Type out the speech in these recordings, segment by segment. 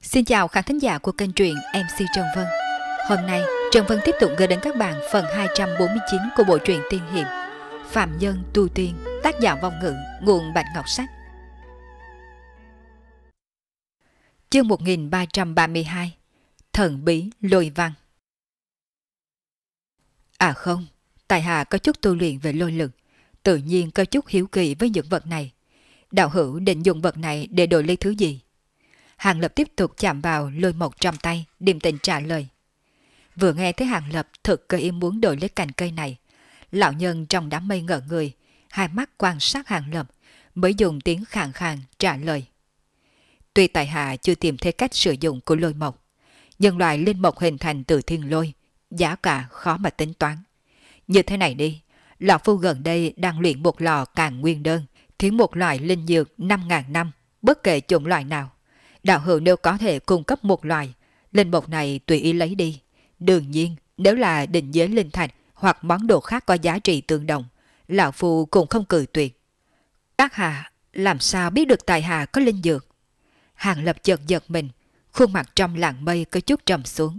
Xin chào khán thính giả của kênh truyện MC Trần Vân. Hôm nay, Trần Vân tiếp tục gửi đến các bạn phần 249 của bộ truyện tiên hiệp Phạm Nhân Tu Tiên, tác giả Vong Ngữ, nguồn Bạch Ngọc Sách. Chương 1332, Thần Bí Lôi Văn. À không, tại hạ có chút tu luyện về lôi lực, tự nhiên có chút hiếu kỳ với những vật này. Đạo hữu định dùng vật này để đổi lấy thứ gì? Hàng Lập tiếp tục chạm vào lôi mộc trong tay, điềm tĩnh trả lời. Vừa nghe thấy Hàng Lập thực cơ ý muốn đổi lấy cành cây này, lão nhân trong đám mây ngỡ người, hai mắt quan sát Hàng Lập, mới dùng tiếng khàn khàn trả lời. Tuy tại hạ chưa tìm thấy cách sử dụng của lôi mộc, nhưng loại linh mộc hình thành từ thiên lôi, giá cả khó mà tính toán. Như thế này đi, lão phu gần đây đang luyện một lò Càn Nguyên Đơn, thiếu một loại linh dược 5.000 năm, bất kể chủng loại nào. Đạo hữu nếu có thể cung cấp một loại, linh mộc này tùy ý lấy đi. Đương nhiên, nếu là định giới linh thạch hoặc món đồ khác có giá trị tương đồng, lão phu cũng không cự tuyệt. Các hạ làm sao biết được tại hạ có linh dược? Hàng Lập chợt giật mình, khuôn mặt trong làng mây có chút trầm xuống.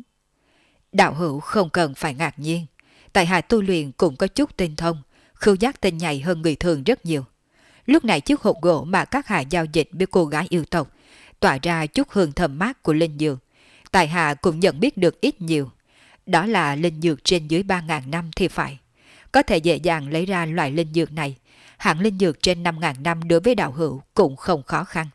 Đạo hữu không cần phải ngạc nhiên, tại hạ tu luyện cũng có chút tinh thông, khứu giác tinh nhạy hơn người thường rất nhiều. Lúc này chiếc hộp gỗ mà các hạ giao dịch với cô gái yêu tộc tỏa ra chút hương thơm mát của linh dược, tại hạ cũng nhận biết được ít nhiều. Đó là linh dược trên dưới 3.000 năm thì phải. Có thể dễ dàng lấy ra loại linh dược này, hạng linh dược trên 5.000 năm đối với đạo hữu cũng không khó khăn.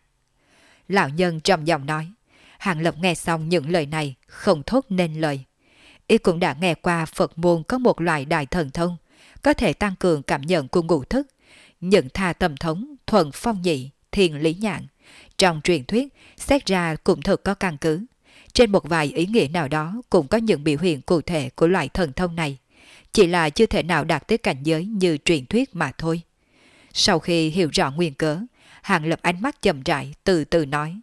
Lão nhân trầm giọng nói. Hàng Lập nghe xong những lời này không thốt nên lời. Y cũng đã nghe qua Phật môn có một loại đại thần thông, có thể tăng cường cảm nhận của ngũ thức, những tha tâm thống, thuần phong nhị, thiền lý nhạn. Trong truyền thuyết, xét ra cũng thật có căn cứ. Trên một vài ý nghĩa nào đó cũng có những biểu hiện cụ thể của loại thần thông này. Chỉ là chưa thể nào đạt tới cảnh giới như truyền thuyết mà thôi. Sau khi hiểu rõ nguyên cớ, Hàng Lập ánh mắt chậm rãi từ từ nói.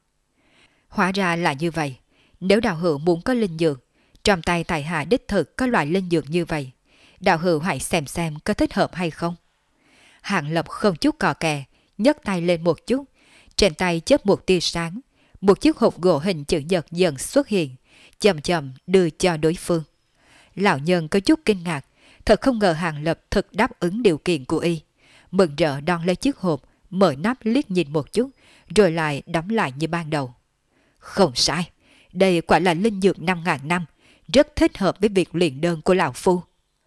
Hóa ra là như vậy. Nếu đạo hữu muốn có linh dược, trong tay tại hạ đích thực có loại linh dược như vậy. Đạo hữu hãy xem có thích hợp hay không. Hàng Lập không chút cò kè, nhấc tay lên một chút. Trên tay chớp một tia sáng, một chiếc hộp gỗ hình chữ nhật dần xuất hiện, chậm chậm đưa cho đối phương. Lão nhân có chút kinh ngạc, thật không ngờ Hàng Lập thực đáp ứng điều kiện của y. Mừng rỡ đón lấy chiếc hộp, mở nắp liếc nhìn một chút, rồi lại đóng lại như ban đầu. Không sai, đây quả là linh dược 5.000 năm, rất thích hợp với việc luyện đơn của lão phu.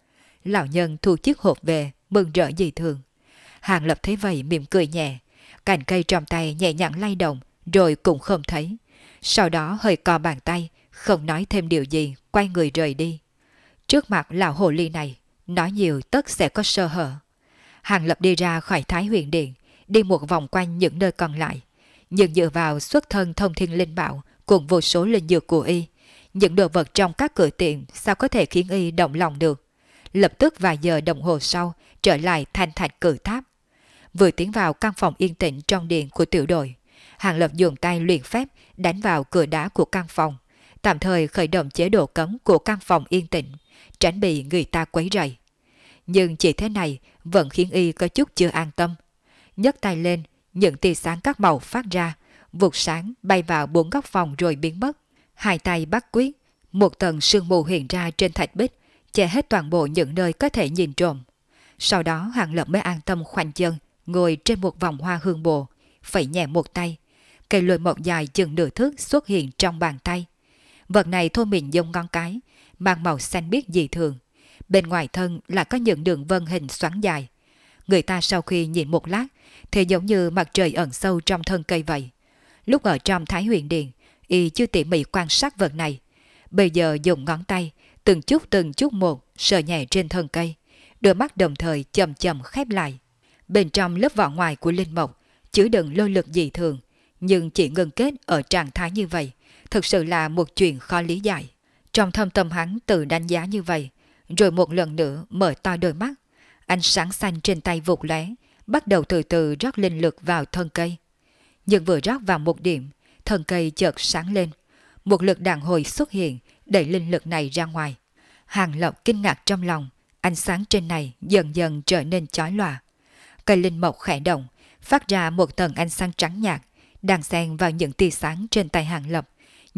Lão nhân thu chiếc hộp về, mừng rỡ dị thường. Hàng Lập thấy vậy mỉm cười nhẹ, cành cây trong tay nhẹ nhàng lay động, rồi cũng không thấy. Sau đó hơi co bàn tay, không nói thêm điều gì, quay người rời đi. Trước mặt lão hồ ly này, nói nhiều tất sẽ có sơ hở. Hàng Lập đi ra khỏi Thái Huyền Điện, đi một vòng quanh những nơi còn lại. Nhưng dựa vào xuất thân thông thiên linh bảo cùng vô số linh dược của y, những đồ vật trong các cửa tiệm sao có thể khiến y động lòng được. Lập tức vài giờ đồng hồ sau, trở lại thanh thạch cử tháp. Vừa tiến vào căn phòng yên tĩnh trong điện của tiểu đội, Hàng Lập dùng tay luyện phép đánh vào cửa đá của căn phòng, tạm thời khởi động chế độ cấm của căn phòng yên tĩnh, tránh bị người ta quấy rầy. Nhưng chỉ thế này vẫn khiến y có chút chưa an tâm. Nhấc tay lên, những tia sáng các màu phát ra, vụt sáng bay vào 4 góc phòng rồi biến mất. Hai tay bắt quyết, một tầng sương mù hiện ra trên thạch bích, che hết toàn bộ những nơi có thể nhìn trộm. Sau đó Hàng Lập mới an tâm khoanh chân, ngồi trên một vòng hoa hương bồ, phẩy nhẹ một tay. Cây lôi mộc dài chừng nửa thước xuất hiện trong bàn tay. Vật này thô mịn giống ngón cái, mang màu xanh biếc dị thường. Bên ngoài thân là có những đường vân hình xoắn dài. Người ta sau khi nhìn một lát thì giống như mặt trời ẩn sâu trong thân cây vậy. Lúc ở trong Thái Huyền Điện, y chưa tỉ mỉ quan sát vật này. Bây giờ dùng ngón tay, từng chút một sờ nhẹ trên thân cây. Đôi mắt đồng thời chậm chậm khép lại. Bên trong lớp vỏ ngoài của linh mộc chứa đựng lôi lực dị thường, nhưng chỉ ngừng kết ở trạng thái như vậy, thực sự là một chuyện khó lý giải. Trong thâm tâm hắn tự đánh giá như vậy, rồi một lần nữa mở to đôi mắt. Ánh sáng xanh trên tay vụt lóe, bắt đầu từ từ rót linh lực vào thân cây. Nhưng vừa rót vào một điểm, thân cây chợt sáng lên. Một lực đàn hồi xuất hiện, đẩy linh lực này ra ngoài. Hàng Lập kinh ngạc trong lòng, ánh sáng trên này dần dần trở nên chói lòa. Cây linh mộc khẽ động, phát ra một tầng ánh sáng trắng nhạt, đang xen vào những tia sáng trên tay Hàng Lập,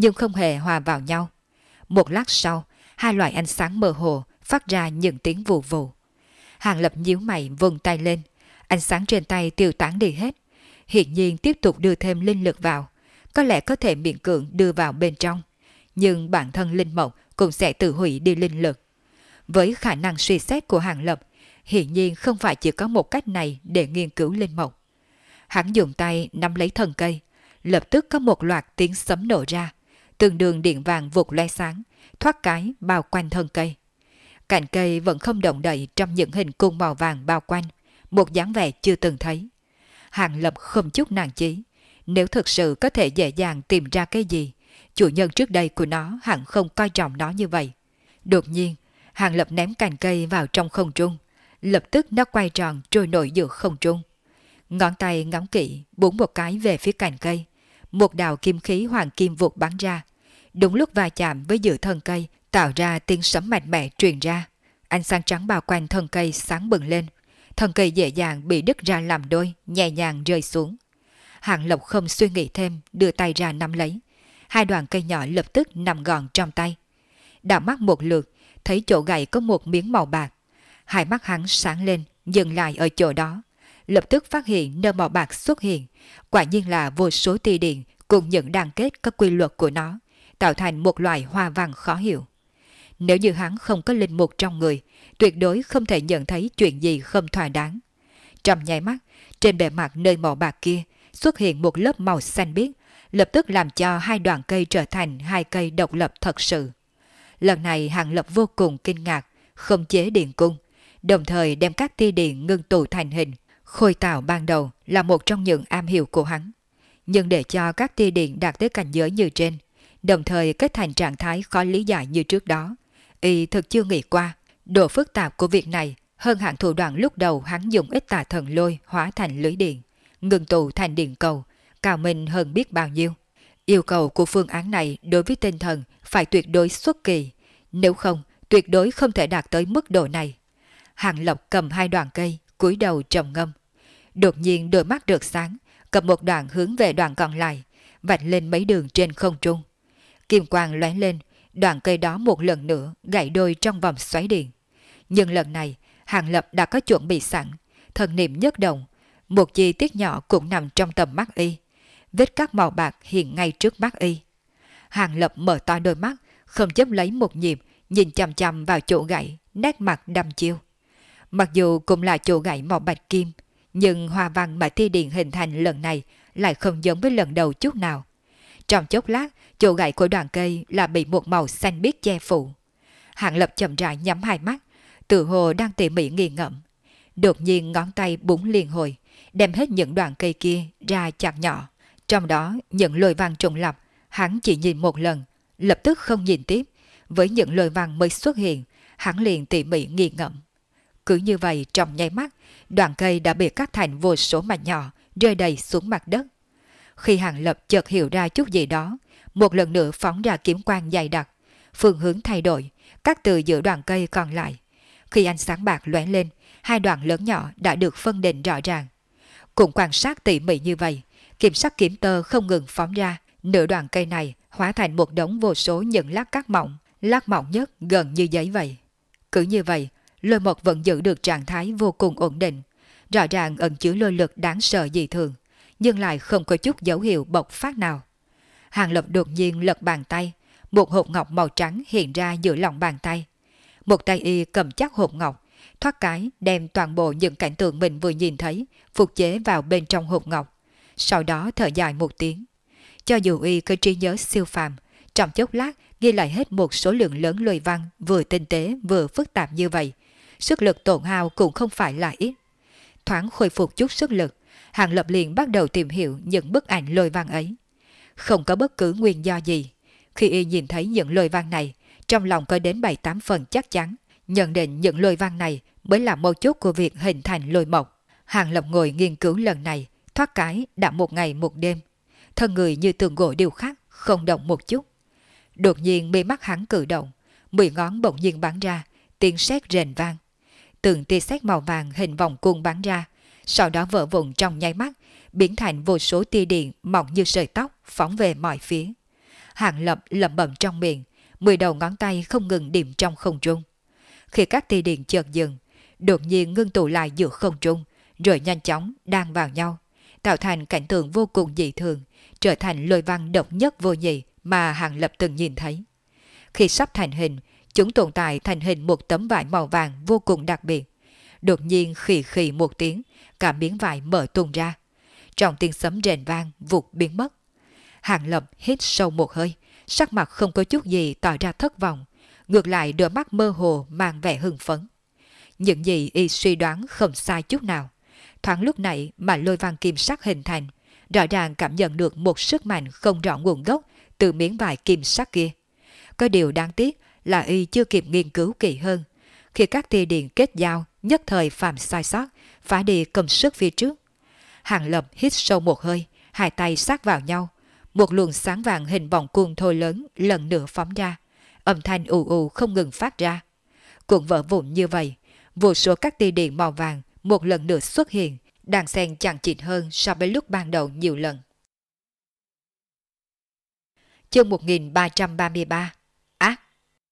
nhưng không hề hòa vào nhau. Một lát sau, hai loại ánh sáng mơ hồ phát ra những tiếng vù vù. Hàng Lập nhíu mày vung tay lên, ánh sáng trên tay tiêu tán đi hết. Hiển nhiên tiếp tục đưa thêm linh lực vào, có lẽ có thể miễn cưỡng đưa vào bên trong, nhưng bản thân linh mộc cũng sẽ tự hủy đi linh lực. Với khả năng suy xét của Hàng Lập, hiển nhiên không phải chỉ có một cách này để nghiên cứu linh mộc. Hắn dùng tay nắm lấy thân cây, lập tức có một loạt tiếng sấm nổ ra, từng đường điện vàng vụt loe sáng, thoát cái bao quanh thân cây. Cành cây vẫn không động đậy trong những hình cung màu vàng bao quanh, một dáng vẻ chưa từng thấy. Hàng Lập không chút nản chí, nếu thực sự có thể dễ dàng tìm ra cái gì, chủ nhân trước đây của nó hẳn không coi trọng nó như vậy. Đột nhiên, Hàng Lập ném cành cây vào trong không trung, lập tức nó quay tròn trôi nổi giữa không trung. Ngón tay ngắm kỹ búng một cái về phía cành cây, một đạo kim khí hoàng kim vụt bắn ra, đúng lúc va chạm với giữa thân cây, tạo ra tiếng sấm mạnh mẽ truyền ra. Ánh sáng trắng bao quanh thân cây sáng bừng lên, thân cây dễ dàng bị đứt ra làm đôi, nhẹ nhàng rơi xuống. Hàng Lập không suy nghĩ thêm, đưa tay ra nắm lấy, hai đoạn cây nhỏ lập tức nằm gọn trong tay. Đảo mắt một lượt, thấy chỗ gãy có một miếng màu bạc. Hai mắt hắn sáng lên, dừng lại ở chỗ đó, lập tức phát hiện nơi màu bạc xuất hiện, quả nhiên là vô số tia điện cùng những đan kết các quy luật của nó, tạo thành một loại hoa văn khó hiểu. Nếu như hắn không có linh mục trong người, tuyệt đối không thể nhận thấy chuyện gì không thỏa đáng. Trong nháy mắt, trên bề mặt nơi màu bạc kia xuất hiện một lớp màu xanh biếc, lập tức làm cho hai đoạn cây trở thành hai cây độc lập thật sự. Lần này Hàng Lập vô cùng kinh ngạc, không chế điện cung, đồng thời đem các tia điện ngưng tụ thành hình. Khôi tạo ban đầu là một trong những am hiểu của hắn, nhưng để cho các tia điện đạt tới cảnh giới như trên, đồng thời kết thành trạng thái khó lý giải như trước đó, y thực chưa nghĩ qua. Độ phức tạp của việc này hơn hẳn thủ đoạn lúc đầu hắn dùng ít tà thần lôi hóa thành lưới điện, ngưng tụ thành điện cầu, cao minh hơn biết bao nhiêu. Yêu cầu của phương án này đối với tinh thần phải tuyệt đối xuất kỳ, nếu không tuyệt đối không thể đạt tới mức độ này. Hàng Lập cầm hai đoạn cây, cúi đầu trầm ngâm. Đột nhiên đôi mắt rực sáng, cầm một đoạn hướng về đoạn còn lại, vạch lên mấy đường trên không trung. Kim quang lóe lên, đoạn cây đó một lần nữa gãy đôi trong vòng xoáy điện. Nhưng lần này, Hàng Lập đã có chuẩn bị sẵn, thần niệm nhất động, một chi tiết nhỏ cũng nằm trong tầm mắt y. Vết cắt màu bạc hiện ngay trước mắt y. Hàng Lập mở to đôi mắt, không chấp lấy một nhịp, nhìn chằm chằm vào chỗ gãy, nét mặt đăm chiêu. Mặc dù cũng là chỗ gãy màu bạch kim, nhưng hoa văn mà tia điện hình thành lần này lại không giống với lần đầu chút nào. Trong chốc lát, chỗ gãy của đoạn cây là bị một màu xanh biếc che phủ. Hàng Lập chậm rãi nhắm hai mắt, tự hồ đang tỉ mỉ nghiền ngẫm. Đột nhiên ngón tay búng liên hồi, đem hết những đoạn cây kia ra chặt nhỏ. Trong đó những lôi văn trùng lập, hắn chỉ nhìn một lần, lập tức không nhìn tiếp. Với những lôi văn mới xuất hiện, hắn liền tỉ mỉ nghiền ngẫm. Cứ như vậy trong nháy mắt, đoạn cây đã bị cắt thành vô số mảnh nhỏ, rơi đầy xuống mặt đất. Khi Hàng Lập chợt hiểu ra chút gì đó, một lần nữa phóng ra kiếm quang dày đặc, phương hướng thay đổi, cắt từ giữa đoạn cây còn lại. Khi ánh sáng bạc lóe lên, hai đoạn lớn nhỏ đã được phân định rõ ràng. Cùng quan sát tỉ mỉ như vậy, kiểm sắc kiếm tơ không ngừng phóng ra, nửa đoạn cây này hóa thành một đống vô số những lát cắt mỏng, lát mỏng nhất gần như giấy vậy. Cứ như vậy, lôi mộc vẫn giữ được trạng thái vô cùng ổn định, rõ ràng ẩn chứa lôi lực đáng sợ dị thường, nhưng lại không có chút dấu hiệu bộc phát nào. Hàng Lập đột nhiên lật bàn tay, một hộp ngọc màu trắng hiện ra giữa lòng bàn tay. Một tay y cầm chắc hộp ngọc, thoát cái đem toàn bộ những cảnh tượng mình vừa nhìn thấy phục chế vào bên trong hộp ngọc. Sau đó thở dài một tiếng. Cho dù y có trí nhớ siêu phàm, trong chốc lát ghi lại hết một số lượng lớn lôi văn vừa tinh tế vừa phức tạp như vậy, sức lực tổn hao cũng không phải là ít. Thoáng khôi phục chút sức lực, Hàng Lập liền bắt đầu tìm hiểu những bức ảnh lôi văn ấy. Không có bất cứ nguyên do gì, khi y nhìn thấy những lôi văn này, trong lòng có đến 7-8 phần chắc chắn, nhận định những lôi văn này mới là mấu chốt của việc hình thành lôi mộc. Hàng Lập ngồi nghiên cứu lần này, thoát cái đã một ngày một đêm, thân người như tường gỗ điêu khắc, không động một chút. Đột nhiên mi mắt hắn cử động, 10 ngón bỗng nhiên bắn ra, tiếng sét rền vang. Từng tia sét màu vàng hình vòng cung bắn ra, sau đó vỡ vụn trong nháy mắt, biến thành vô số tia điện mỏng như sợi tóc phóng về mọi phía. Hàng Lập lẩm bẩm trong miệng, 10 đầu ngón tay không ngừng điểm trong không trung. Khi các tia điện chợt dừng, đột nhiên ngưng tụ lại giữa không trung, rồi nhanh chóng đan vào nhau, tạo thành cảnh tượng vô cùng dị thường, trở thành lôi văn độc nhất vô nhị mà Hàng Lập từng nhìn thấy. Khi sắp thành hình, chúng tồn tại thành hình một tấm vải màu vàng vô cùng đặc biệt. Đột nhiên khì khì một tiếng, cả miếng vải mở tung ra. Trong tiếng sấm rền vang, vụt biến mất. Hàng Lập hít sâu một hơi, sắc mặt không có chút gì tỏ ra thất vọng, ngược lại đôi mắt mơ hồ mang vẻ hưng phấn. Những gì y suy đoán không sai chút nào. Thoáng lúc này mà lôi văn kim sắc hình thành, rõ ràng cảm nhận được một sức mạnh không rõ nguồn gốc từ miếng vải kim sắc kia. Có điều đáng tiếc là y chưa kịp nghiên cứu kỹ hơn. Khi các tia điện kết giao, nhất thời phạm sai sót, phá đi cầm sức phía trước. Hàng Lập hít sâu một hơi, hai tay sát vào nhau. Một luồng sáng vàng hình vòng cung thôi lớn lần nữa phóng ra. Âm thanh ù ù không ngừng phát ra. Cuộn vỡ vụn như vậy, vô số các tia điện màu vàng một lần nữa xuất hiện, đàn xen chẳng chịt hơn so với lúc ban đầu nhiều lần. Chương 1333. Ác.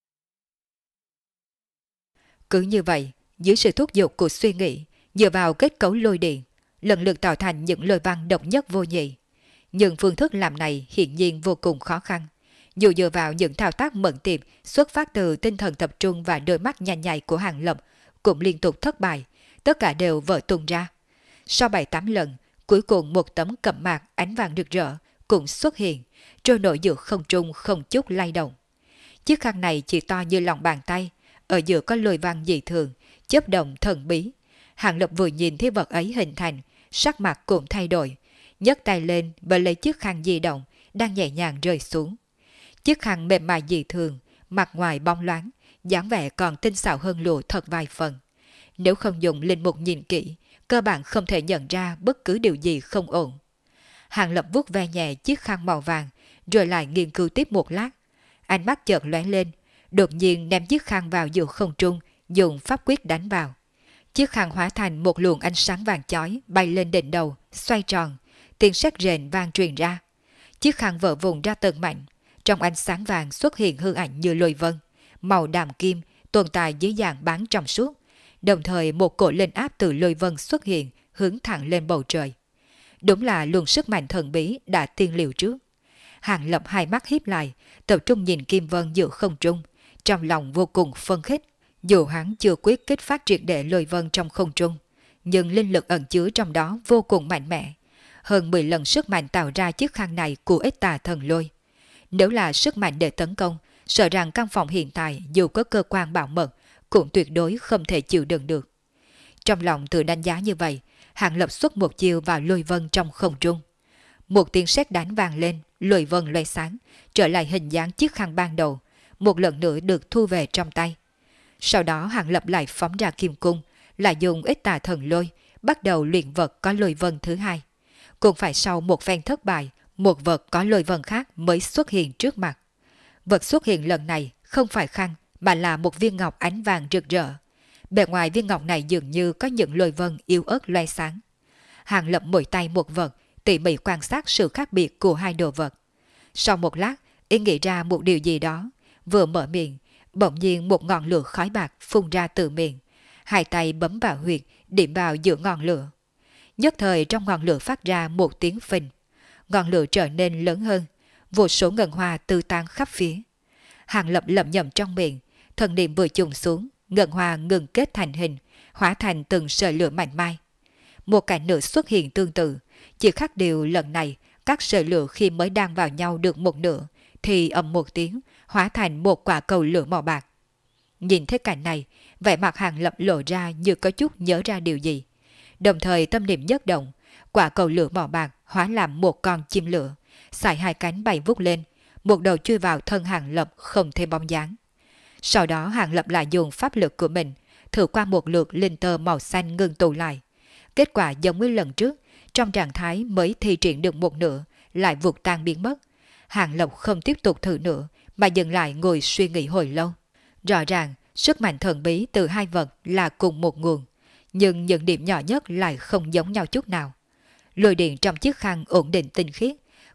Cứ như vậy, dưới sự thúc giục của suy nghĩ, dựa vào kết cấu lôi điện, lần lượt tạo thành những lôi văn độc nhất vô nhị. Nhưng phương thức làm này hiển nhiên vô cùng khó khăn. Dù dựa vào những thao tác mẫn tiệp xuất phát từ tinh thần tập trung và đôi mắt nhanh nhạy của Hàng Lập cũng liên tục thất bại, tất cả đều vỡ tung ra. Sau 7-8 lần, cuối cùng một tấm cẩm mạc ánh vàng rực rỡ cũng xuất hiện, trôi nổi giữa không trung không chút lay động. Chiếc khăn này chỉ to như lòng bàn tay, ở giữa có lôi văn dị thường, chớp động thần bí. Hàng Lập vừa nhìn thấy vật ấy hình thành, sắc mặt cũng thay đổi, nhấc tay lên và lấy chiếc khăn di động đang nhẹ nhàng rơi xuống. Chiếc khăn mềm mại dị thường, mặt ngoài bóng loáng, dáng vẻ còn tinh xảo hơn lụa thật vài phần. Nếu không dùng linh mục nhìn kỹ, cơ bản không thể nhận ra bất cứ điều gì không ổn. Hàng Lập vuốt ve nhẹ chiếc khăn màu vàng, rồi lại nghiên cứu tiếp một lát. Ánh mắt chợt lóe lên, đột nhiên ném chiếc khăn vào giữa không trung, dùng pháp quyết đánh vào. Chiếc khăn hóa thành một luồng ánh sáng vàng chói bay lên đỉnh đầu, xoay tròn, tiếng sét rền vang truyền ra. Chiếc khăn vỡ vụn ra từng mảnh, trong ánh sáng vàng xuất hiện hư ảnh như lôi vân, màu đàm kim tồn tại dưới dạng bán trong suốt. Đồng thời một cổ linh áp từ lôi vân xuất hiện, hướng thẳng lên bầu trời. Đúng là luồng sức mạnh thần bí đã tiên liệu trước. Hàng Lập hai mắt híp lại, tập trung nhìn kim vân giữa không trung, trong lòng vô cùng phân khích. Dù hắn chưa quyết kích phát triệt để lôi vân trong không trung, nhưng linh lực ẩn chứa trong đó vô cùng mạnh mẽ. Hơn 10 lần sức mạnh tạo ra chiếc khăn này của Ích Tà Thần Lôi. Nếu là sức mạnh để tấn công, sợ rằng căn phòng hiện tại dù có cơ quan bảo mật cũng tuyệt đối không thể chịu đựng được. Trong lòng tự đánh giá như vậy, Hàng Lập xuất một chiêu vào lôi vân trong không trung. Một tiếng sét đánh vang lên, lôi vân loay sáng, trở lại hình dáng chiếc khăn ban đầu, một lần nữa được thu về trong tay. Sau đó Hàng Lập lại phóng ra kim cung, lại dùng Ích Tà Thần Lôi, bắt đầu luyện vật có lôi vân thứ hai. Cũng phải sau một phen thất bại, một vật có lôi vân khác mới xuất hiện trước mặt. Vật xuất hiện lần này không phải khăn, mà là một viên ngọc ánh vàng rực rỡ. Bề ngoài viên ngọc này dường như có những lôi vân yếu ớt loay sáng. Hàng Lập mỗi tay một vật, tỉ mỉ quan sát sự khác biệt của hai đồ vật. Sau một lát, y nghĩ ra một điều gì đó, vừa mở miệng, bỗng nhiên một ngọn lửa khói bạc phun ra từ miệng. Hai tay bấm vào huyệt, điểm vào giữa ngọn lửa. Nhất thời trong ngọn lửa phát ra một tiếng phình. Ngọn lửa trở nên lớn hơn, vô số ngân hoa tư tan khắp phía. Hàng Lập lẩm nhẩm trong miệng, thần niệm vừa chùng xuống, ngân hoa ngừng kết thành hình, hóa thành từng sợi lửa mảnh mai. Một cảnh nữa xuất hiện tương tự, chỉ khác điều lần này các sợi lửa khi mới đang vào nhau được một nửa, thì ầm một tiếng, hóa thành một quả cầu lửa màu bạc. Nhìn thấy cảnh này, vẻ mặt Hàng Lập lộ ra như có chút nhớ ra điều gì. Đồng thời tâm niệm nhất động, quả cầu lửa màu bạc hóa làm một con chim lửa, xài hai cánh bay vút lên, một đầu chui vào thân Hàng Lập không thêm bóng dáng. Sau đó Hàng Lập lại dùng pháp lực của mình, thử qua một lượt linh tơ màu xanh ngưng tụ lại. Kết quả giống với lần trước, trong trạng thái mới thi triển được một nửa, lại vụt tan biến mất. Hàng Lập không tiếp tục thử nữa, mà dừng lại ngồi suy nghĩ hồi lâu. Rõ ràng, sức mạnh thần bí từ hai vật là cùng một nguồn, nhưng những điểm nhỏ nhất lại không giống nhau chút nào. Lôi điện trong chiếc khăn ổn định tinh khiết,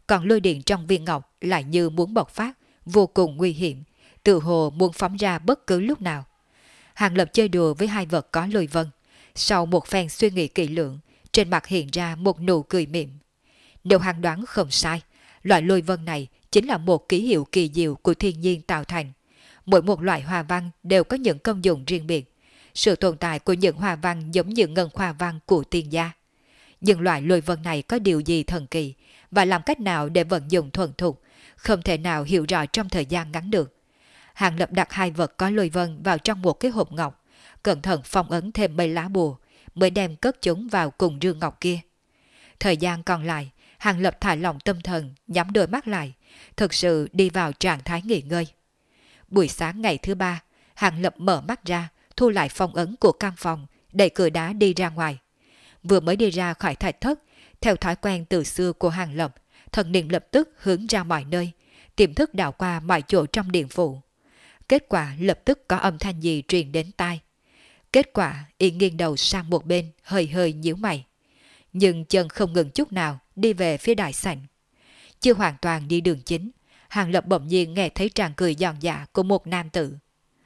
còn lôi điện trong viên ngọc lại như muốn bộc phát, vô cùng nguy hiểm, tự hồ muốn phóng ra bất cứ lúc nào. Hàng Lập chơi đùa với hai vật có lôi vân, sau một phen suy nghĩ kỹ lưỡng, trên mặt hiện ra một nụ cười mỉm. Nếu hắn đoán không sai, loại lôi vân này chính là một ký hiệu kỳ diệu của thiên nhiên tạo thành. Mỗi một loại hoa văn đều có những công dụng riêng biệt. Sự tồn tại của những hoa văn giống như ngân hoa văn của tiên gia. Nhưng loại lôi vân này có điều gì thần kỳ và làm cách nào để vận dụng thuần thục, không thể nào hiểu rõ trong thời gian ngắn được. Hàng Lập đặt hai vật có lôi vân vào trong một cái hộp ngọc, cẩn thận phong ấn thêm mấy lá bùa, mới đem cất chúng vào cùng rương ngọc kia. Thời gian còn lại, Hàng Lập thả lỏng tâm thần, nhắm đôi mắt lại, thực sự đi vào trạng thái nghỉ ngơi. Buổi sáng ngày thứ ba, Hàng Lập mở mắt ra, thu lại phong ấn của căn phòng, đẩy cửa đá đi ra ngoài. Vừa mới đi ra khỏi thạch thất, theo thói quen từ xưa của Hàng Lập, thần niệm lập tức hướng ra mọi nơi, tiềm thức đảo qua mọi chỗ trong điện phủ. Kết quả lập tức có âm thanh gì truyền đến tai. Kết quả y nghiêng đầu sang một bên, hơi hơi nhíu mày. Nhưng chân không ngừng chút nào đi về phía đại sảnh. Chưa hoàn toàn đi đường chính, Hàng Lập bỗng nhiên nghe thấy tràng cười giòn dạ của một nam tử.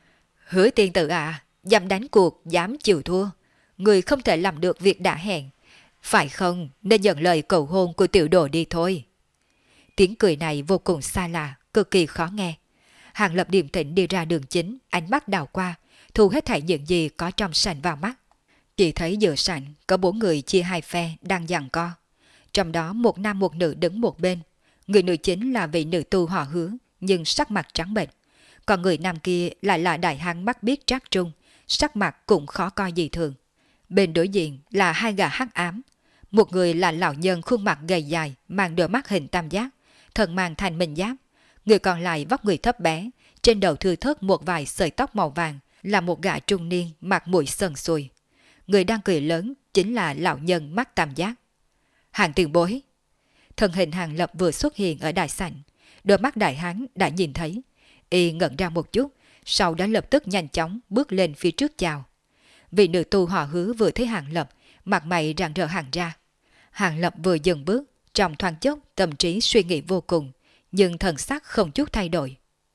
Hứa tiên tử à, dám đánh cuộc, dám chịu thua. Người không thể làm được việc đã hẹn. Phải không, nên nhận lời cầu hôn của tiểu đồ đi thôi. Tiếng cười này vô cùng xa lạ, cực kỳ khó nghe. Hàng Lập điềm tĩnh đi ra đường chính, ánh mắt đảo qua, thu hết thảy những gì có trong sảnh vào mắt. Chỉ thấy giữa sảnh có 4 người chia hai phe đang giằng co. Trong đó một nam một nữ đứng một bên. Người nữ chính là vị nữ tu họ Hứa, nhưng sắc mặt trắng bệch. Còn người nam kia lại là đại hán mắt biết trác trung, sắc mặt cũng khó coi dị thường. Bên đối diện là hai gã hắc ám. Một người là lão nhân khuôn mặt gầy dài, mang đôi mắt hình tam giác, thân mang thành minh giáp. Người còn lại vóc người thấp bé, trên đầu thưa thớt một vài sợi tóc màu vàng, là một gã trung niên mặt mũi sần sùi. Người đang cười lớn chính là lão nhân mắt tam giác. Hàng tiền bối. Thân hình Hàng Lập vừa xuất hiện ở đại sảnh, đôi mắt đại hán đã nhìn thấy. Y ngẩn ra một chút, sau đó lập tức nhanh chóng bước lên phía trước chào. Vị nữ tu họ Hứa vừa thấy Hàng Lập, mặt mày rạng rỡ hẳn ra. Hàng Lập vừa dừng bước, trong thoáng chốc tâm trí suy nghĩ vô cùng, nhưng thần sắc không chút thay đổi.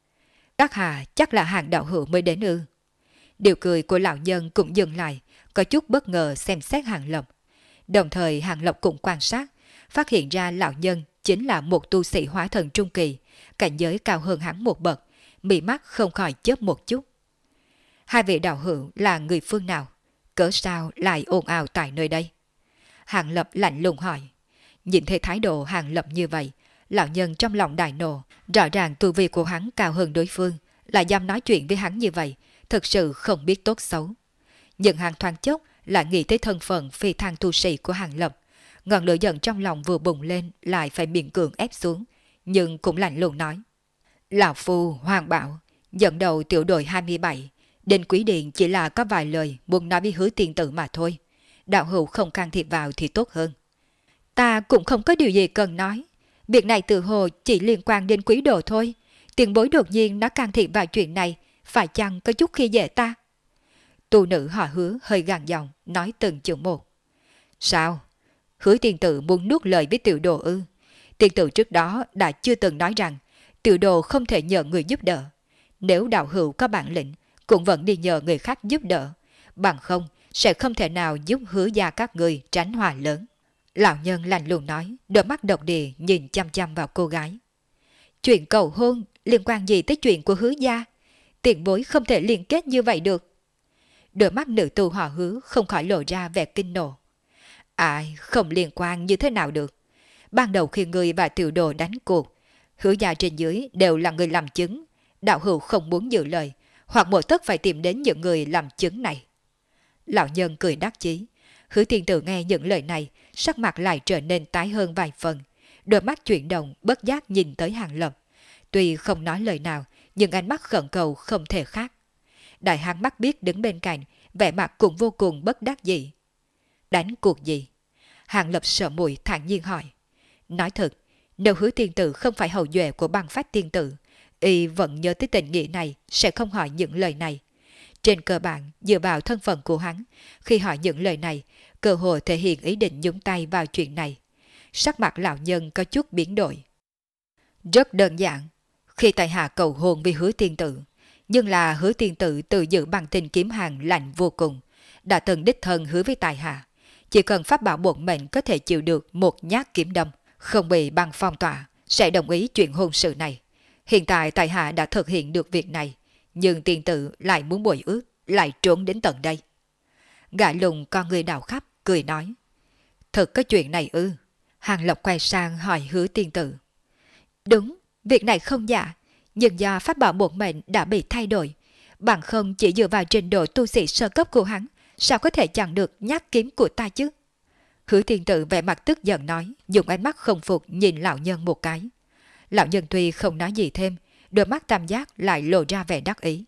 Các hạ chắc là Hàng đạo hữu mới đến ư? Điều cười của lão nhân cũng dừng lại, có chút bất ngờ xem xét Hàng Lập. Đồng thời Hàng Lập cũng quan sát, phát hiện ra lão nhân chính là một tu sĩ hóa thần trung kỳ, cảnh giới cao hơn hắn một bậc, mí mắt không khỏi chớp một chút. Hai vị đạo hữu là người phương nào? Cớ sao lại ồn ào tại nơi đây? Hàng Lập lạnh lùng hỏi. Nhìn thấy thái độ Hàng Lập như vậy, lão nhân trong lòng đại nộ, rõ ràng tu vi của hắn cao hơn đối phương, lại dám nói chuyện với hắn như vậy, thực sự không biết tốt xấu. Nhưng Hàng thoáng chốc lại nghĩ tới thân phận phi thăng tu sĩ của Hàng Lập, ngọn lửa giận trong lòng vừa bùng lên lại phải miễn cưỡng ép xuống, nhưng cũng lạnh lùng nói. Lão phu Hoàng Bảo, dẫn đầu tiểu đội 27, đến Quý Điện chỉ là có vài lời muốn nói với Hứa tiên tử mà thôi. Đạo hữu không can thiệp vào thì tốt hơn. Ta cũng không có điều gì cần nói. Việc này tự hồ chỉ liên quan đến quý đồ thôi. Tiền bối đột nhiên nó can thiệp vào chuyện này, phải chăng có chút khi dễ ta? Tu nữ họ Hứa hơi gằn giọng, nói từng chữ một. Sao? Hứa tiên tử muốn nuốt lời với tiểu đồ ư? Tiên tử trước đó đã chưa từng nói rằng tiểu đồ không thể nhờ người giúp đỡ. Nếu đạo hữu có bản lĩnh, cũng vẫn đi nhờ người khác giúp đỡ. Bằng không, sẽ không thể nào giúp Hứa gia các người tránh hòa lớn. Lão nhân lạnh lùng nói, đôi mắt độc địa nhìn chăm chăm vào cô gái. Chuyện cầu hôn liên quan gì tới chuyện của Hứa gia? Tiền bối không thể liên kết như vậy được. Đôi mắt nữ tu họ Hứa không khỏi lộ ra vẻ kinh nộ. Ai không liên quan như thế nào được? Ban đầu khi người và tiểu đồ đánh cuộc, Hứa gia trên dưới đều là người làm chứng. Đạo hữu không muốn giữ lời, hoặc một tất phải tìm đến những người làm chứng này. Lão nhân cười đắc chí. Hứa tiên tử nghe những lời này, sắc mặt lại trở nên tái hơn vài phần. Đôi mắt chuyển động, bất giác nhìn tới Hàng Lập. Tuy không nói lời nào, nhưng ánh mắt khẩn cầu không thể khác. Đại hán mắt biết đứng bên cạnh, vẻ mặt cũng vô cùng bất đắc dĩ. Đánh cuộc gì? Hàng Lập sợ mùi thản nhiên hỏi. Nói thật, nếu Hứa tiên tử không phải hậu duệ của Băng Phách tiên tử, y vẫn nhớ tới tình nghĩa này, sẽ không hỏi những lời này. Trên cơ bản, dựa vào thân phận của hắn, khi hỏi những lời này, cơ hội thể hiện ý định nhúng tay vào chuyện này. Sắc mặt lão nhân có chút biến đổi. Rất đơn giản, khi tại hạ cầu hôn với Hứa Tiên Tử, nhưng là Hứa Tiên Tử tự giữ bằng tình kiếm hàng lạnh vô cùng, đã từng đích thân hứa với tại hạ, chỉ cần pháp bảo bổn mệnh có thể chịu được một nhát kiếm đâm, không bị băng phong tỏa, sẽ đồng ý chuyện hôn sự này. Hiện tại tại hạ đã thực hiện được việc này, nhưng Tiên Tử lại muốn bội ước, lại trốn đến tận đây. Gã lùng con người đào khắp, cười nói. Thật có chuyện này ư? Hàng Lập quay sang hỏi Hứa Tiên Tử. Đúng, việc này không giả, nhưng do pháp bảo bổn mệnh đã bị thay đổi, bằng không chỉ dựa vào trình độ tu sĩ sơ cấp của hắn, sao có thể chặn được nhát kiếm của ta chứ? Hứa Tiên Tử vẻ mặt tức giận nói, dùng ánh mắt không phục nhìn lão nhân một cái. Lão nhân tuy không nói gì thêm, đôi mắt tam giác lại lộ ra vẻ đắc ý.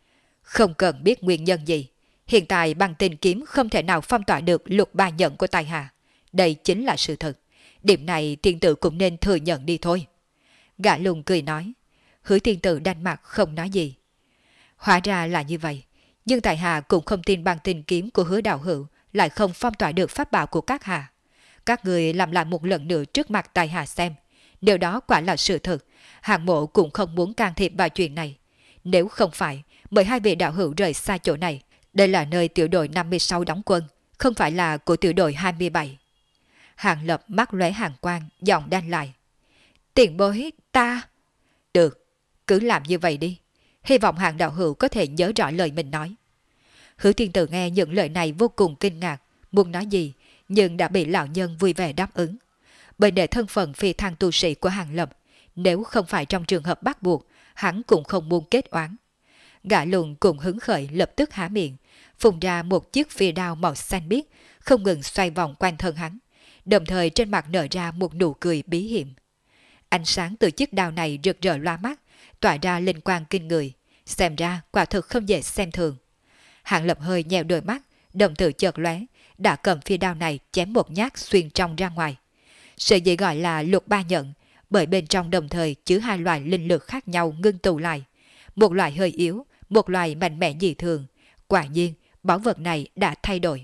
Không cần biết nguyên nhân gì, hiện tại bằng tình kiếm không thể nào phong tỏa được lục ba nhận của tài hạ. Đây chính là sự thật. Điểm này Tiên Tử cũng nên thừa nhận đi thôi. Gã lùng cười nói. Hứa Tiên Tử đanh mặt không nói gì. Hóa ra là như vậy, nhưng tại hạ cũng không tin bằng tình kiếm của Hứa đạo hữu lại không phong tỏa được pháp bảo của các hạ. Các người làm lại một lần nữa trước mặt tại hạ xem. Điều đó quả là sự thật, Hàng Mộ cũng không muốn can thiệp vào chuyện này. Nếu không phải, mời hai vị đạo hữu rời xa chỗ này. Đây là nơi tiểu đội 56 đóng quân, không phải là của tiểu đội 27. Hàng Lập mắt lóe hàn quang, giọng đanh lại. Tiền bối, ta... Được, cứ làm như vậy đi. Hy vọng Hàng đạo hữu có thể nhớ rõ lời mình nói. Hứa Tiên Tử nghe những lời này vô cùng kinh ngạc, muốn nói gì, nhưng đã bị lão nhân vui vẻ đáp ứng. Bởi để thân phận phi thăng tu sĩ của Hàng Lập, nếu không phải trong trường hợp bắt buộc, hắn cũng không muốn kết oán. Gã lùn cùng hứng khởi lập tức há miệng, phun ra một chiếc phi đao màu xanh biếc, không ngừng xoay vòng quanh thân hắn, đồng thời trên mặt nở ra một nụ cười bí hiểm. Ánh sáng từ chiếc đao này rực rỡ loa mắt, tỏa ra linh quang kinh người, xem ra quả thực không dễ xem thường. Hàng Lập hơi nheo đôi mắt, đồng tử chợt lóe, đã cầm phi đao này chém một nhát xuyên trong ra ngoài. Sở dĩ gọi là lục ba nhận, bởi bên trong đồng thời chứa hai loại linh lực khác nhau ngưng tụ lại, một loại hơi yếu, một loại mạnh mẽ dị thường. Quả nhiên, bảo vật này đã thay đổi.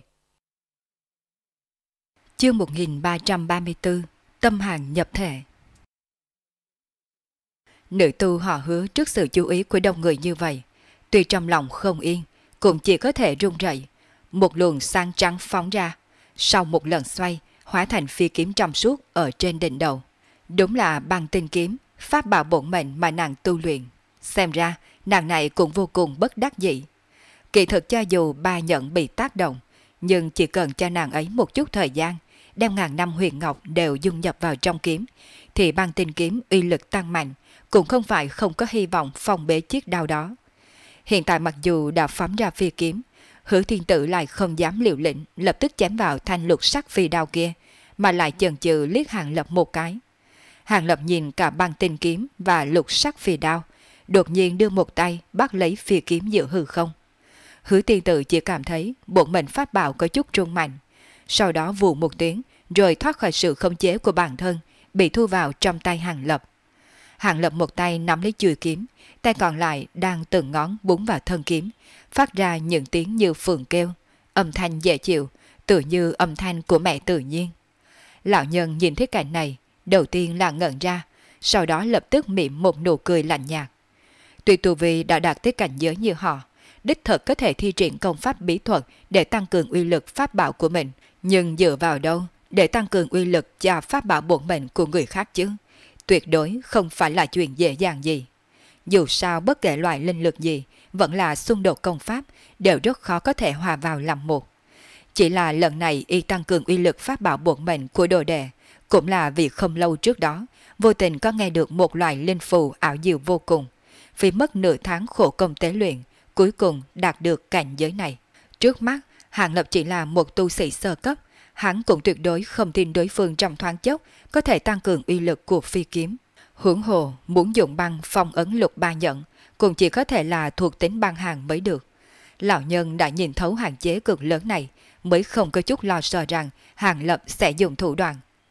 Chương 1334, Tâm Hàng nhập thể. Nữ tu họ Hứa trước sự chú ý của đông người như vậy, tuy trong lòng không yên, cũng chỉ có thể run rẩy. Một luồng sáng trắng phóng ra, sau một lần xoay, hóa thành phi kiếm trong suốt ở trên đỉnh đầu. Đúng là bằng tinh kiếm, pháp bảo bổn mệnh mà nàng tu luyện. Xem ra, nàng này cũng vô cùng bất đắc dĩ. Kỳ thực cho dù ba nhận bị tác động, nhưng chỉ cần cho nàng ấy một chút thời gian, đem ngàn năm huyền ngọc đều dung nhập vào trong kiếm, thì bằng tinh kiếm uy lực tăng mạnh, cũng không phải không có hy vọng phòng bế chiếc đao đó. Hiện tại mặc dù đã phóng ra phi kiếm, Hứa Thiên Tử lại không dám liều lĩnh lập tức chém vào thanh lục sắc phi đao kia, mà lại chần chừ liếc Hàng Lập một cái. Hàng Lập nhìn cả băng tinh kiếm và lục sắc phi đao, đột nhiên đưa một tay bắt lấy phi kiếm giữa hư không. Hứa Thiên Tử chỉ cảm thấy bổn mệnh pháp bảo có chút rung mạnh, sau đó vù một tiếng rồi thoát khỏi sự khống chế của bản thân, bị thu vào trong tay Hàng Lập. Hàng Lập một tay nắm lấy chuôi kiếm, tay còn lại đang từng ngón búng vào thân kiếm, phát ra những tiếng như phượng kêu, âm thanh dễ chịu, tựa như âm thanh của mẹ tự nhiên. Lão nhân nhìn thấy cảnh này, đầu tiên là ngẩn ra, sau đó lập tức mỉm một nụ cười lạnh nhạt. Tuy tu vi đã đạt tới cảnh giới như họ, đích thực có thể thi triển công pháp bí thuật để tăng cường uy lực pháp bảo của mình, nhưng dựa vào đâu để tăng cường uy lực cho pháp bảo bổn mệnh của người khác chứ? Tuyệt đối không phải là chuyện dễ dàng gì. Dù sao bất kể loại linh lực gì, vẫn là xung đột công pháp, đều rất khó có thể hòa vào làm một. Chỉ là lần này y tăng cường uy lực pháp bảo bổn mệnh của đồ đệ, cũng là vì không lâu trước đó, vô tình có nghe được một loại linh phù ảo diệu vô cùng. Vì mất nửa tháng khổ công tế luyện, cuối cùng đạt được cảnh giới này. Trước mắt, Hàng Lập chỉ là một tu sĩ sơ cấp, hắn cũng tuyệt đối không tin đối phương trong thoáng chốc có thể tăng cường uy lực của phi kiếm. Huống hồ muốn dùng băng phong ấn lục ba nhận, cũng chỉ có thể là thuộc tính băng hàng mới được. Lão nhân đã nhìn thấu hạn chế cực lớn này, mới không có chút lo sợ rằng Hàng Lập sẽ dùng thủ đoạn.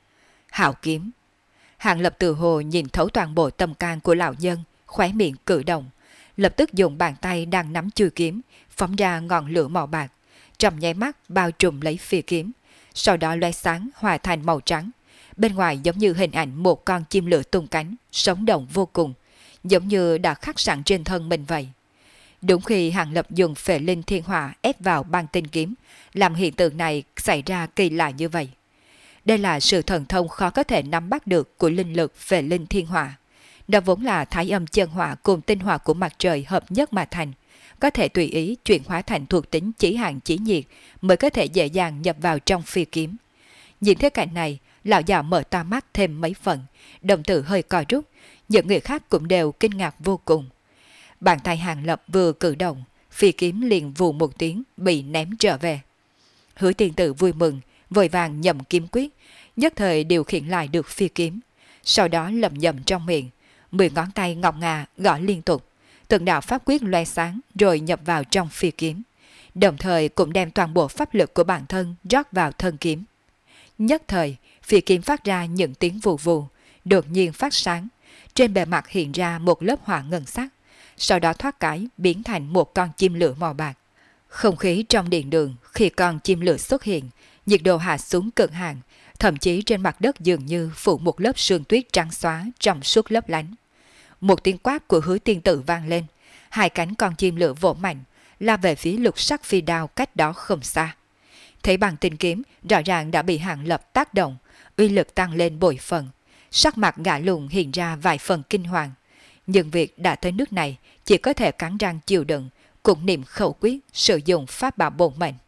Hảo kiếm. Hàng Lập tự hồ nhìn thấu toàn bộ tâm can của lão nhân, khóe miệng cử động, lập tức dùng bàn tay đang nắm chuôi kiếm, phóng ra ngọn lửa màu bạc, trong nháy mắt bao trùm lấy phi kiếm, sau đó lóe sáng hòa thành màu trắng. Bên ngoài giống như hình ảnh một con chim lửa tung cánh, sống động vô cùng, giống như đã khắc sẵn trên thân mình vậy. Đúng khi Hàng Lập dùng phệ linh thiên hỏa ép vào băng tinh kiếm, làm hiện tượng này xảy ra kỳ lạ như vậy. Đây là sự thần thông khó có thể nắm bắt được của linh lực phệ linh thiên hỏa. Nó vốn là thái âm chân hỏa cùng tinh hỏa của mặt trời hợp nhất mà thành, có thể tùy ý chuyển hóa thành thuộc tính chỉ hạn chỉ nhiệt mới có thể dễ dàng nhập vào trong phi kiếm. Nhìn thế cảnh này, lão già mở to mắt thêm mấy phần, đồng tử hơi co rút, những người khác cũng đều kinh ngạc vô cùng. Bàn tay Hàng Lập vừa cử động, phi kiếm liền vù một tiếng bị ném trở về. Hứa Tiên Tử vui mừng, vội vàng nhậm kiếm quyết, nhất thời điều khiển lại được phi kiếm. Sau đó lẩm nhẩm trong miệng, 10 ngón tay ngọc ngà gõ liên tục, từng đạo pháp quyết loe sáng rồi nhập vào trong phi kiếm, đồng thời cũng đem toàn bộ pháp lực của bản thân rót vào thân kiếm. Nhất thời, phi kiếm phát ra những tiếng vù vù, đột nhiên phát sáng, trên bề mặt hiện ra một lớp hỏa ngân sắc, sau đó thoát cái biến thành một con chim lửa màu bạc. Không khí trong điện đường khi con chim lửa xuất hiện, nhiệt độ hạ xuống cực hạn, thậm chí trên mặt đất dường như phủ một lớp sương tuyết trắng xóa trong suốt lấp lánh. Một tiếng quát của Hứa Tiên Tử vang lên, hai cánh con chim lửa vỗ mạnh, lao về phía lục sắc phi đao cách đó không xa. Thấy bằng tinh kiếm rõ ràng đã bị Hàng Lập tác động, uy lực tăng lên bội phần, sắc mặt gã lùn hiện ra vài phần kinh hoàng. Nhưng việc đã tới nước này chỉ có thể cắn răng chịu đựng, cũng niệm khẩu quyết sử dụng pháp bảo bổn mệnh.